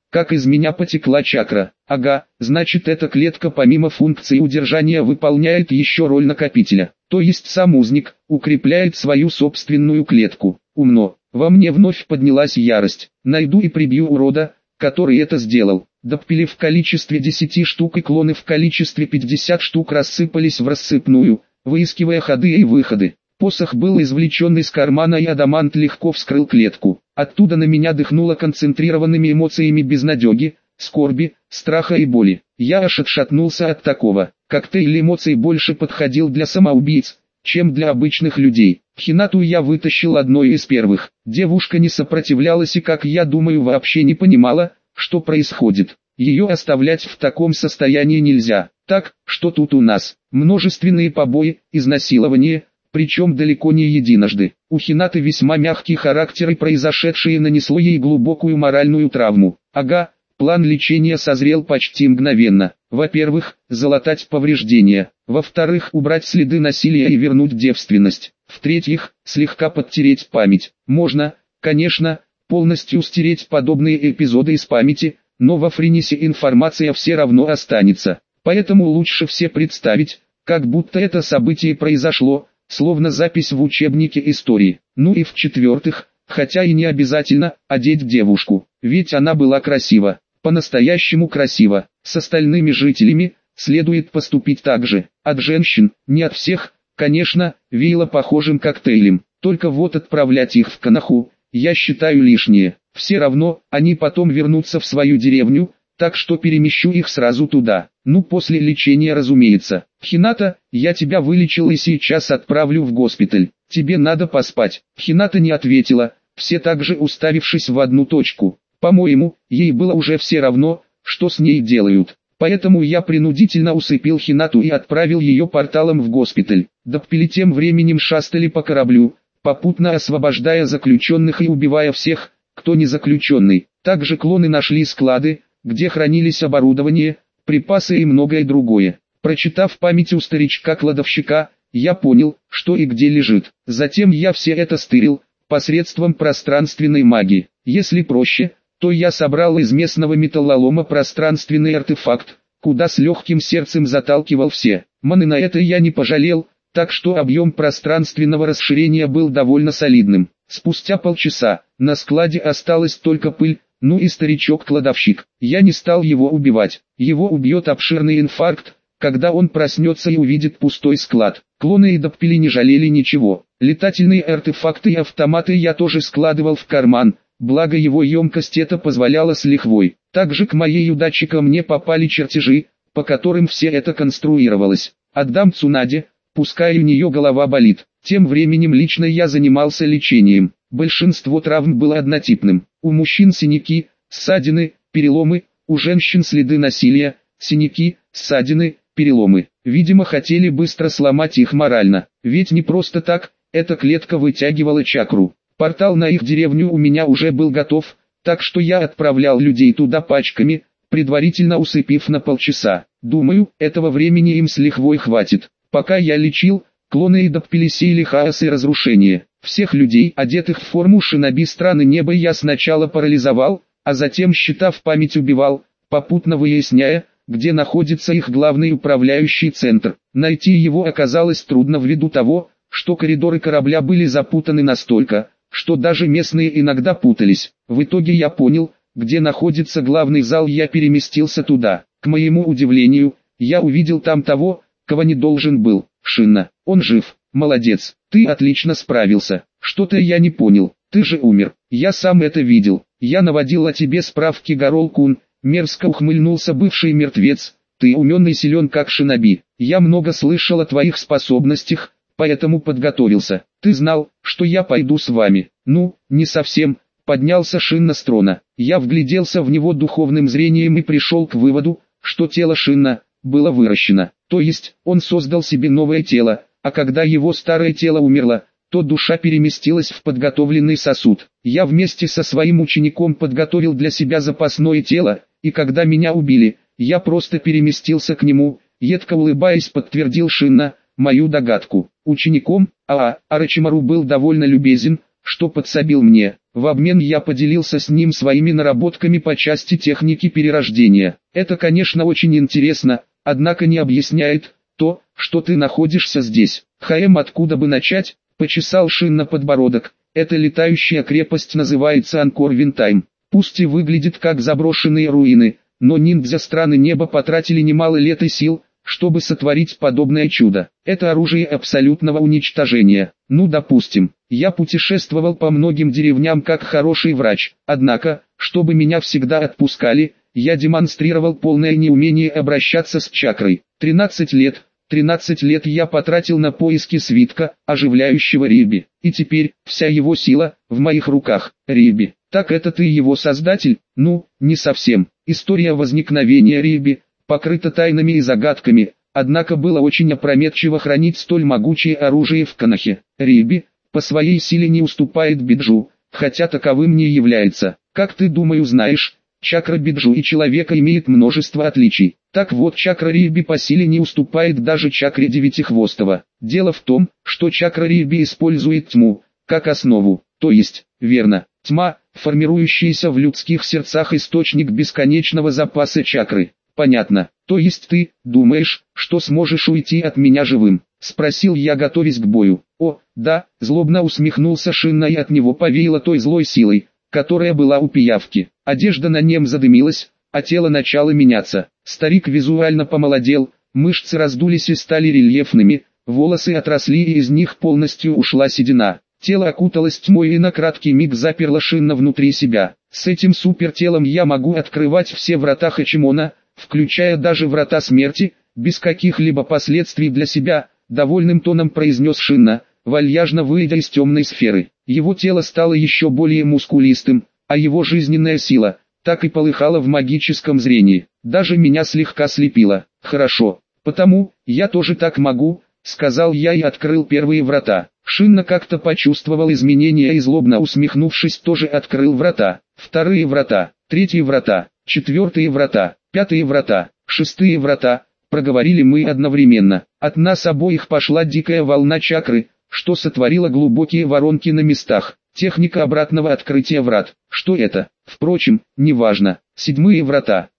как из меня потекла чакра. Ага, значит эта клетка помимо функции удержания выполняет еще роль накопителя. То есть сам узник укрепляет свою собственную клетку. Умно. Во мне вновь поднялась ярость. Найду и прибью урода, который это сделал. Доппели в количестве 10 штук и клоны в количестве 50 штук рассыпались в рассыпную, выискивая ходы и выходы. Посох был извлечен из кармана, и адамант легко вскрыл клетку. Оттуда на меня дыхнуло концентрированными эмоциями безнадеги, скорби, страха и боли. Я аж отшатнулся от такого. Коктейль эмоций больше подходил для самоубийц, чем для обычных людей. Хинату я вытащил одной из первых. Девушка не сопротивлялась и, как я думаю, вообще не понимала, что происходит. Ее оставлять в таком состоянии нельзя. Так, что тут у нас? Множественные побои, изнасилования, причем далеко не единожды. У Хинаты весьма мягкий характер, и произошедшее нанесло ей глубокую моральную травму. Ага, план лечения созрел почти мгновенно. Во-первых, залатать повреждения. Во-вторых, убрать следы насилия и вернуть девственность. В-третьих, слегка подтереть память. Можно, конечно, полностью стереть подобные эпизоды из памяти, но во Фринисе информация все равно останется. Поэтому лучше все представить, как будто это событие произошло, словно запись в учебнике истории. Ну и в-четвертых, хотя и не обязательно, одеть девушку, ведь она была красива, по-настоящему красива. С остальными жителями следует поступить так же. От женщин, не от всех, конечно, веяло похожим коктейлем, только вот отправлять их в Коноху, я считаю лишнее. Все равно, они потом вернутся в свою деревню, так что перемещу их сразу туда. Ну, после лечения, разумеется. Хината, я тебя вылечил и сейчас отправлю в госпиталь. Тебе надо поспать. Хината не ответила, все так же уставившись в одну точку. По-моему, ей было уже все равно, что с ней делают. Поэтому я принудительно усыпил Хинату и отправил ее порталом в госпиталь. Доппели тем временем шастали по кораблю, попутно освобождая заключенных и убивая всех, кто не заключенный. Также клоны нашли склады, где хранились оборудование, припасы и многое другое. Прочитав память у старичка-кладовщика, я понял, что и где лежит. Затем я все это стырил, посредством пространственной магии. Если проще, то я собрал из местного металлолома пространственный артефакт, куда с легким сердцем заталкивал все. Маны на это я не пожалел, так что объем пространственного расширения был довольно солидным. Спустя полчаса, на складе осталась только пыль, ну и старичок-кладовщик. Я не стал его убивать, его убьет обширный инфаркт, когда он проснется и увидит пустой склад. Клоны и Доппели не жалели ничего. Летательные артефакты и автоматы я тоже складывал в карман, благо его емкость это позволяла с лихвой. Также к моей удаче ко мне попали чертежи, по которым все это конструировалось. Отдам Цунаде, пускай у нее голова болит. Тем временем лично я занимался лечением. Большинство травм было однотипным. У мужчин синяки, ссадины, переломы, у женщин следы насилия, синяки, ссадины, переломы. Видимо, хотели быстро сломать их морально. Ведь не просто так, эта клетка вытягивала чакру. Портал на их деревню у меня уже был готов, так что я отправлял людей туда пачками, предварительно усыпив на полчаса. Думаю, этого времени им с лихвой хватит. Пока я лечил, клоны и Доппели сеяли хаос и разрушение. Всех людей, одетых в форму шиноби страны неба, я сначала парализовал, а затем, считав память, убивал, попутно выясняя, где находится их главный управляющий центр. Найти его оказалось трудно ввиду того, что коридоры корабля были запутаны настолько, что даже местные иногда путались. В итоге я понял, где находится главный зал, я переместился туда. К моему удивлению, я увидел там того, кого не должен был. Шинна, он жив, молодец, ты отлично справился. Что-то я не понял, ты же умер, я сам это видел. Я наводил о тебе справки, Гарол-кун, мерзко ухмыльнулся бывший мертвец. Ты умен и силен как шиноби. Я много слышал о твоих способностях, поэтому подготовился. Ты знал, что я пойду с вами? Ну, не совсем. Поднялся Шинна с трона. Я вгляделся в него духовным зрением и пришел к выводу, что тело Шинна было выращено. То есть, он создал себе новое тело, а когда его старое тело умерло, то душа переместилась в подготовленный сосуд. Я вместе со своим учеником подготовил для себя запасное тело, и когда меня убили, я просто переместился к нему, едко улыбаясь, подтвердил Шинна мою догадку. Учеником, Орочимару был довольно любезен, что подсобил мне. В обмен я поделился с ним своими наработками по части техники перерождения. Это, конечно, очень интересно, однако не объясняет то, что ты находишься здесь. Откуда бы начать? Почесал Шинна подбородок. Эта летающая крепость называется Анкор-Винтайм. Пусть и выглядит как заброшенные руины, но ниндзя страны неба потратили немало лет и сил, чтобы сотворить подобное чудо. Это оружие абсолютного уничтожения. Ну, допустим, я путешествовал по многим деревням как хороший врач, однако, чтобы меня всегда отпускали, я демонстрировал полное неумение обращаться с чакрой. 13 лет я потратил на поиски свитка, оживляющего Риби, и теперь вся его сила в моих руках. Риби, так это ты его создатель? Ну, не совсем. История возникновения Риби покрыта тайнами и загадками, однако было очень опрометчиво хранить столь могучее оружие в Конохе. Риби по своей силе не уступает Биджу, хотя таковым не является. Как ты, думаю, знаешь, чакра Биджу и человека имеет множество отличий. Так вот, чакра Риби по силе не уступает даже чакре Девятихвостого. Дело в том, что чакра Риби использует тьму как основу, то есть, верно, тьма, формирующаяся в людских сердцах источник бесконечного запаса чакры. Понятно. То есть ты думаешь, что сможешь уйти от меня живым? Спросил я, готовясь к бою. О, да, злобно усмехнулся Шинна, и от него повеяло той злой силой, которая была у пиявки. Одежда на нем задымилась, а тело начало меняться. Старик визуально помолодел, мышцы раздулись и стали рельефными, волосы отросли и из них полностью ушла седина. Тело окуталось тьмой и на краткий миг заперло Шинна внутри себя. С этим супертелом я могу открывать все врата Хачимона, включая даже врата смерти, без каких-либо последствий для себя, довольным тоном произнес Шинна, вальяжно выйдя из темной сферы. Его тело стало еще более мускулистым, а его жизненная сила так и полыхала в магическом зрении. Даже меня слегка слепило. Хорошо, потому я тоже так могу, сказал я и открыл первые врата. Шинна как-то почувствовал изменения и, злобно усмехнувшись, тоже открыл врата. Вторые врата, третьи врата, четвертые врата, пятые врата, шестые врата, проговорили мы одновременно. От нас обоих пошла дикая волна чакры, что сотворила глубокие воронки на местах. Техника обратного открытия врат. Что это? Впрочем, неважно. Седьмые врата,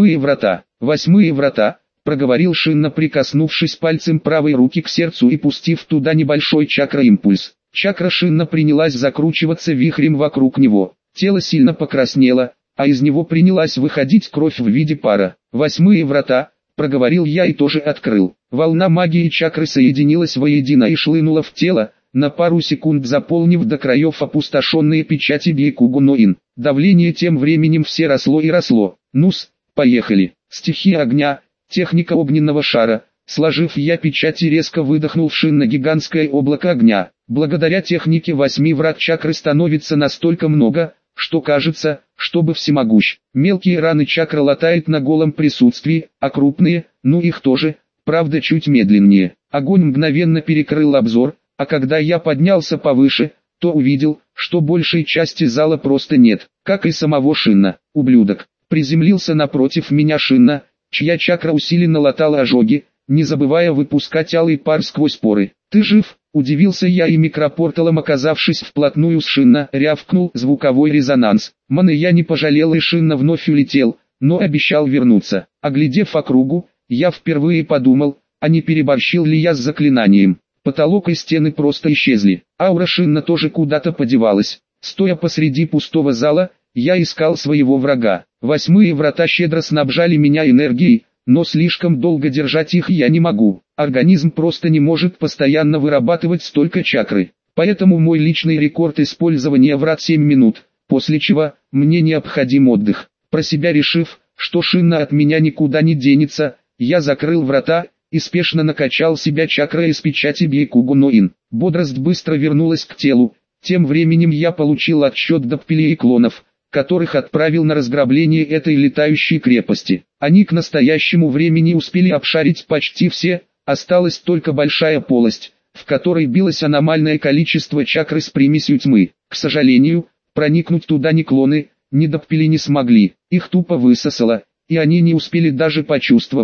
восьмые врата, проговорил Шинна, прикоснувшись пальцем правой руки к сердцу и пустив туда небольшой чакра-импульс. Чакра Шинна принялась закручиваться вихрем вокруг него. Тело сильно покраснело, а из него принялась выходить кровь в виде пара. Восьмые врата, проговорил я и тоже открыл. Волна магии чакры соединилась воедино и шлынула в тело, на пару секунд заполнив до краев опустошенные печати Бейкугу-Ноин. Давление тем временем все росло и росло. Ну-с, поехали. Стихия огня, техника огненного шара. Сложив я печати, резко выдохнул в Шинна гигантское облако огня. Благодаря технике 8 врат чакры становится настолько много, что кажется, чтобы всемогущ. Мелкие раны чакра латает на голом присутствии, а крупные, ну их тоже, правда чуть медленнее. Огонь мгновенно перекрыл обзор, а когда я поднялся повыше, то увидел, что большей части зала просто нет, как и самого Шинна. Ублюдок. Приземлился напротив меня Шинна, чья чакра усиленно латала ожоги, не забывая выпускать алый пар сквозь поры. «Ты жив?» – удивился я, и микропорталом, оказавшись вплотную с Шинна, рявкнул звуковой резонанс. Я не пожалел, и Шинна вновь улетел, но обещал вернуться. Оглядев округу, я впервые подумал, а не переборщил ли я с заклинанием. Потолок и стены просто исчезли. Аура Шинна тоже куда-то подевалась. Стоя посреди пустого зала, я искал своего врага. Восьмые врата щедро снабжали меня энергией, но слишком долго держать их я не могу. Организм просто не может постоянно вырабатывать столько чакры. Поэтому мой личный рекорд использования врат 7 минут, после чего мне необходим отдых. Про себя решив, что Шинна от меня никуда не денется, я закрыл врата и спешно накачал себя чакрой из печати Бейкугу-Ноин. Бодрость быстро вернулась к телу. Тем временем я получил отсчет Доппелей и клонов, которых отправил на разграбление этой летающей крепости. Они к настоящему времени успели обшарить почти все, осталась только большая полость, в которой билось аномальное количество чакры с примесью тьмы. К сожалению, проникнуть туда ни клоны, ни Доппели не смогли, их тупо высосало, и они не успели даже почувствовать,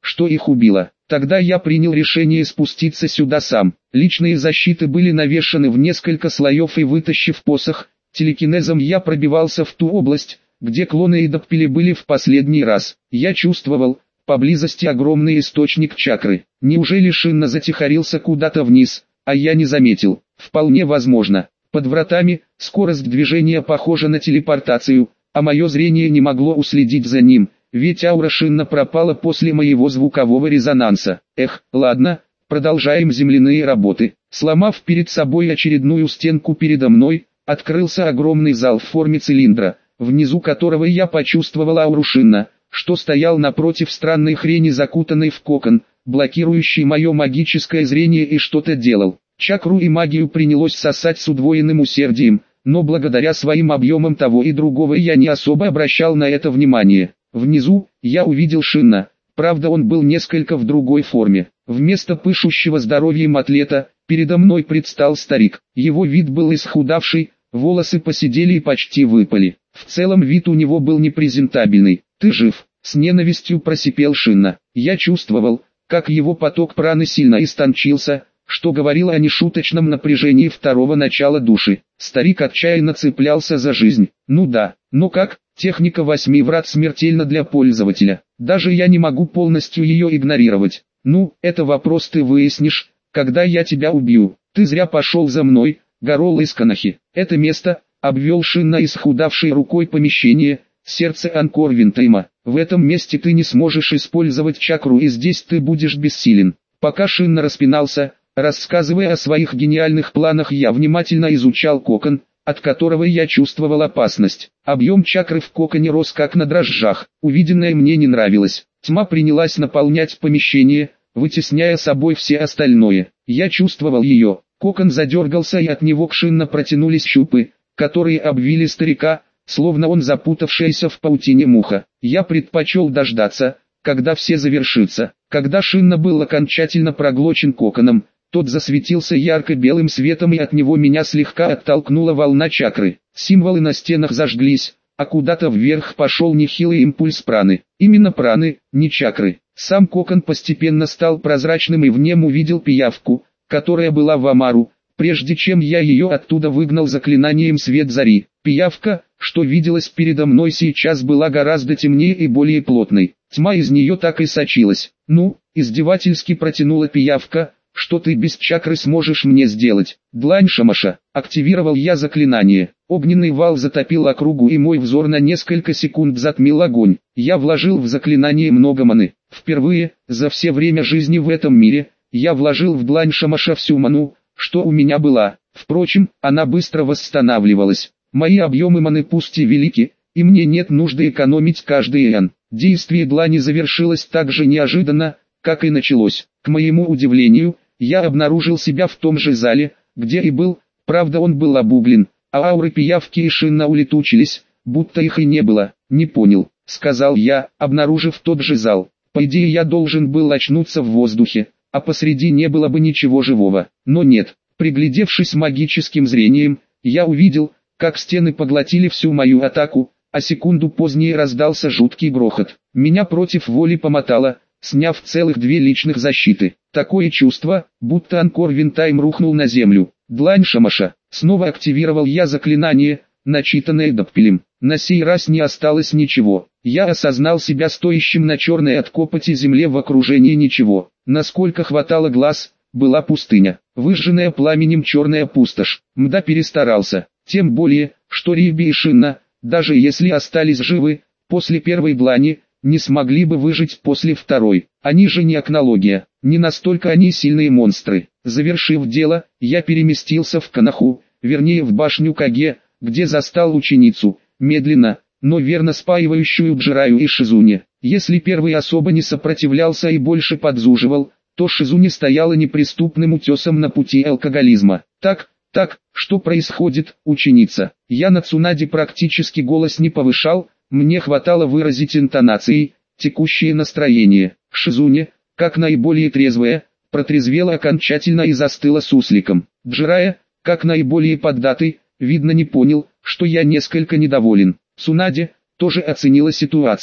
что их убило. Тогда я принял решение спуститься сюда сам. Личные защиты были навешаны в несколько слоев, и вытащив посох, телекинезом я пробивался в ту область, где клоны и доппели были в последний раз. Я чувствовал поблизости огромный источник чакры. Неужели Шинна затихарился куда-то вниз, а я не заметил? Вполне возможно. Под вратами скорость движения похожа на телепортацию, а мое зрение не могло уследить за ним, ведь аура Шинна пропала после моего звукового резонанса. Ладно, продолжаем земляные работы. Сломав перед собой очередную стенку передо мной, открылся огромный зал в форме цилиндра, внизу которого я почувствовал ауру Шинна, что стоял напротив странной хрени, закутанной в кокон, блокирующий мое магическое зрение, и что-то делал. Чакру и магию принялось сосать с удвоенным усердием, но благодаря своим объемам того и другого я не особо обращал на это внимание. Внизу я увидел Шинна, правда он был несколько в другой форме. Вместо пышущего здоровьем атлета, передо мной предстал старик. Его вид был исхудавший, волосы поседели и почти выпали. В целом вид у него был непрезентабельный. «Ты жив?» — с ненавистью просипел Шинна. Я чувствовал, как его поток праны сильно истончился, что говорило о нешуточном напряжении второго начала души. Старик отчаянно цеплялся за жизнь. Ну да, но как? Техника 8 врат смертельна для пользователя. Даже я не могу полностью ее игнорировать. Ну, это вопрос ты выяснишь, когда я тебя убью. Ты зря пошел за мной, Горол из Канахи. Это место, обвел Шинна исхудавшей рукой помещение, сердце Анкор-Винтайма. В этом месте ты не сможешь использовать чакру, и здесь ты будешь бессилен. Пока Шинна распинался, рассказывая о своих гениальных планах, я внимательно изучал кокон, от которого я чувствовал опасность. Объем чакры в коконе рос как на дрожжах. Увиденное мне не нравилось. Тьма принялась наполнять помещение, вытесняя собой все остальное. Я чувствовал ее. Кокон задергался, и от него к Шинна протянулись щупы, которые обвили старика, словно он запутавшаяся в паутине муха. Я предпочел дождаться, когда все завершится. Когда Шинна был окончательно проглочен коконом, тот засветился ярко-белым светом, и от него меня слегка оттолкнула волна чакры. Символы на стенах зажглись, а куда-то вверх пошел нехилый импульс праны. Именно праны, не чакры. Сам кокон постепенно стал прозрачным, и в нем увидел пиявку, которая была в омару, прежде чем я ее оттуда выгнал заклинанием свет зари. Пиявка, что виделась передо мной сейчас, была гораздо темнее и более плотной. Тьма из нее так и сочилась. «Ну», — издевательски протянула пиявка, — «что ты без чакры сможешь мне сделать?» «Длань Шамаша». Активировал я заклинание. Огненный вал затопил округу, и мой взор на несколько секунд затмил огонь. Я вложил в заклинание много маны. Впервые, за все время жизни в этом мире, я вложил в длань Шамаша всю ману, что у меня была. Впрочем, она быстро восстанавливалась. Мои объемы маны пусть и велики, и мне нет нужды экономить каждый ион. Действие длани завершилось так же неожиданно, как и началось. К моему удивлению, я обнаружил себя в том же зале, где и был, правда он был обуглен, а ауры пиявки и Шинна улетучились, будто их и не было. «Не понял», — сказал я, обнаружив тот же зал. «По идее я должен был очнуться в воздухе, а посреди не было бы ничего живого. Но нет». Приглядевшись магическим зрением, я увидел, как стены поглотили всю мою атаку, а секунду позднее раздался жуткий грохот. Меня против воли помотало, сняв целых 2 личных защиты. Такое чувство, будто Анкор-Винтайм рухнул на землю. Длань Шамаша. Снова активировал я заклинание, начитанное доппелем. На сей раз не осталось ничего. Я осознал себя стоящим на черной от копоти земле в окружении ничего. Насколько хватало глаз, была пустыня, выжженная пламенем черная пустошь. Мда перестарался, тем более, что Риби и Шинна, даже если остались живы, после первой длани, не смогли бы выжить после второй. Они же не акнология, не настолько они сильные монстры. Завершив дело, я переместился в Канаху, вернее в башню Каге, где застал ученицу, медленно, но верно спаивающую Джираю и Шизуне. Если первый особо не сопротивлялся и больше подзуживал, то Шизуне стояла неприступным утесом на пути алкоголизма. Так, что происходит, ученица? Я на Цунаде практически голос не повышал, мне хватало выразить интонацией текущее настроение. Шизуне, как наиболее трезвая, протрезвела окончательно и застыла сусликом. Джирая, как наиболее поддатый, видно не понял, что я несколько недоволен. Цунаде тоже оценила ситуацию.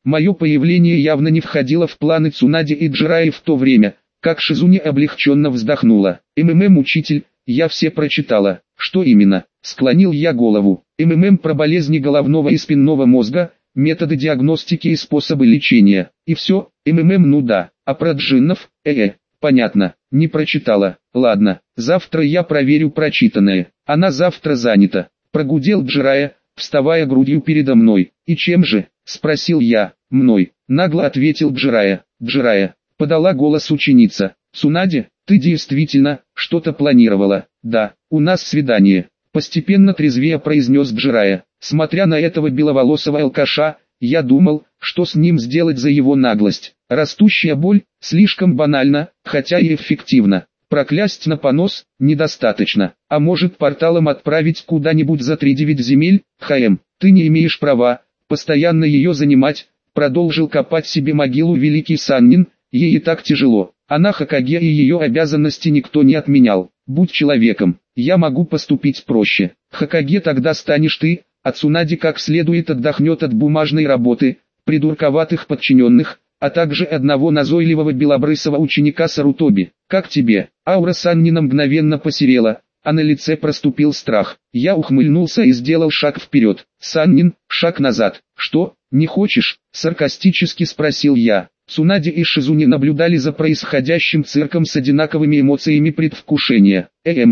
Мое появление явно не входило в планы Цунади и Джирайи в то время, как Шизуни облегченно вздохнула. «МММ-учитель, я все прочитала». «Что именно?» — склонил я голову. «МММ про болезни головного и спинного мозга, методы диагностики и способы лечения. И все, МММ ну да, а про джиннов, понятно, не прочитала. Ладно, завтра я проверю прочитанное». «Она завтра занята», — прогудел Джирайя, вставая грудью передо мной. «И чем же?» — спросил я. «Мной», — нагло ответил Джирайя. «Джирайя», — подала голос ученица. «Цунади, ты действительно что-то планировала?» «Да, у нас свидание», — постепенно трезвее произнес Джирайя. Смотря на этого беловолосого алкаша, я думал, что с ним сделать за его наглость. Растущая боль, слишком банально, хотя и эффективно. Проклясть на понос, недостаточно. А может порталом отправить куда-нибудь за 3-9 земель? Ты не имеешь права постоянно ее занимать, продолжил копать себе могилу великий Саннин, ей и так тяжело. Она Хокаге и ее обязанности никто не отменял. Будь человеком, я могу поступить проще. Хокаге тогда станешь ты, а Цунади как следует отдохнет от бумажной работы, придурковатых подчиненных, а также одного назойливого белобрысого ученика Сарутоби. Как тебе? Аура Саннина мгновенно посерела, а на лице проступил страх. Я ухмыльнулся и сделал шаг вперед. Саннин, шаг назад. Что, не хочешь? Саркастически спросил я. Цунади и Шизуни наблюдали за происходящим цирком с одинаковыми эмоциями предвкушения.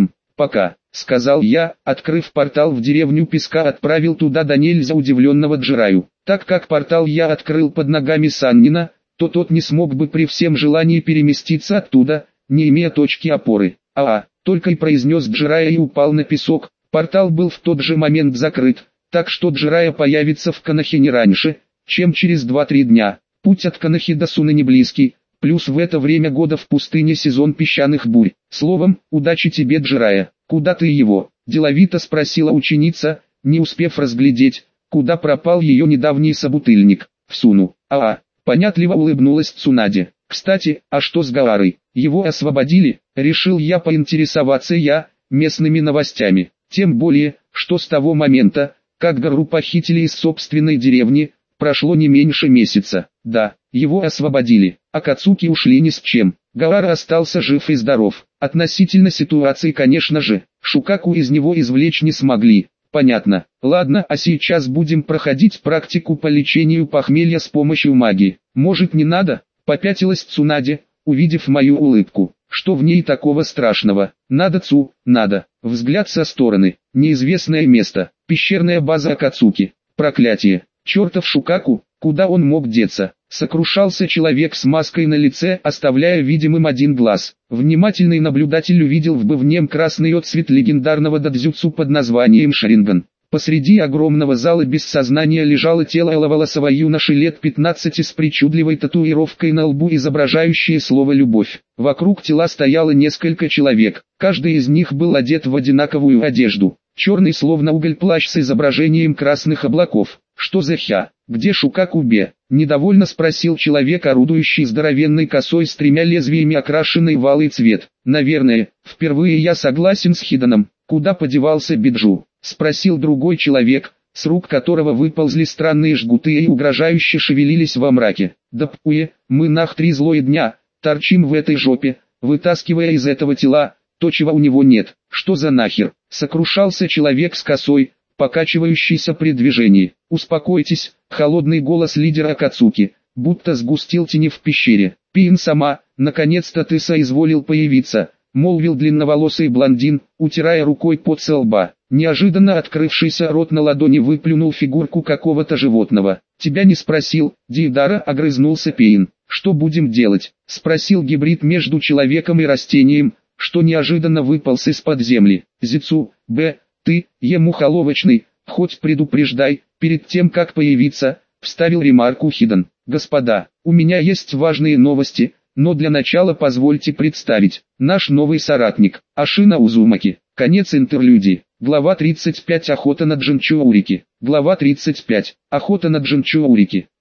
Пока, сказал я, открыв портал в деревню Песка, отправил туда до нельзя удивленного Джираю. Так как портал я открыл под ногами Саннина, то тот не смог бы при всем желании переместиться оттуда, не имея точки опоры. Только и произнес Джирайя и упал на песок. Портал был в тот же момент закрыт, так что Джирайя появится в Конохе не раньше, чем через 2-3 дня. Путь от Конохи до Суны не близкий, плюс в это время года в пустыне сезон песчаных бурь. Словом, удачи тебе, Джирайя. Куда ты его? Деловито спросила ученица, не успев разглядеть, куда пропал ее недавний собутыльник. В Суну. Понятливо улыбнулась Цунади. Кстати, а что с Гаарой? Его освободили? Решил я поинтересоваться местными новостями. Тем более, что с того момента, как Гару похитили из собственной деревни, прошло не меньше месяца. Да, его освободили, а Кацуки ушли ни с чем. Гаара остался жив и здоров. Относительно ситуации, конечно же, Шукаку из него извлечь не смогли. Понятно. Ладно, а сейчас будем проходить практику по лечению похмелья с помощью магии. Может, не надо? Попятилась Цунади, увидев мою улыбку. Что в ней такого страшного? Надо, надо. Взгляд со стороны. Неизвестное место. Пещерная база Акацуки. Проклятие. Чертов Шукаку, куда он мог деться? Сокрушался человек с маской на лице, оставляя видимым один глаз. Внимательный наблюдатель увидел в нем красный отцвет легендарного дадзюцу под названием Шаринган. Посреди огромного зала без сознания лежало тело аловолосого юноши лет 15 с причудливой татуировкой на лбу, изображающей слово «любовь». Вокруг тела стояло несколько человек, каждый из них был одет в одинаковую одежду. Черный словно уголь плащ с изображением красных облаков. «Что за Где Шукаку-бе?» — недовольно спросил человек, орудующий здоровенной косой с 3 лезвиями, окрашенной в алый цвет. «Наверное, впервые я согласен с Хиданом. Куда подевался Биджу?» — спросил другой человек, с рук которого выползли странные жгуты и угрожающе шевелились во мраке. «Да мы нах 3 злое дня, торчим в этой жопе, вытаскивая из этого тела то, чего у него нет. Что за нахер?» — сокрушался человек с косой, покачивающийся при движении. «Успокойтесь», — холодный голос лидера Акацуки, будто сгустил тени в пещере. «Пиин-сама, наконец-то ты соизволил появиться», — молвил длинноволосый блондин, утирая рукой пот со лба. Неожиданно открывшийся рот на ладони выплюнул фигурку какого-то животного. «Тебя не спросил, Диидара», — огрызнулся Пиин. «Что будем делать?» — спросил гибрид между человеком и растением, что неожиданно выполз из-под земли. «Зицу, ты, мухоловочный, хоть предупреждай, перед тем как появиться», — вставил ремарку Хидан. «Господа, у меня есть важные новости, но для начала позвольте представить, наш новый соратник, Ашина Узумаки». Конец интерлюдии. Глава 35. Охота на Джинчуурики. Глава 35. Охота на Джинчуурики.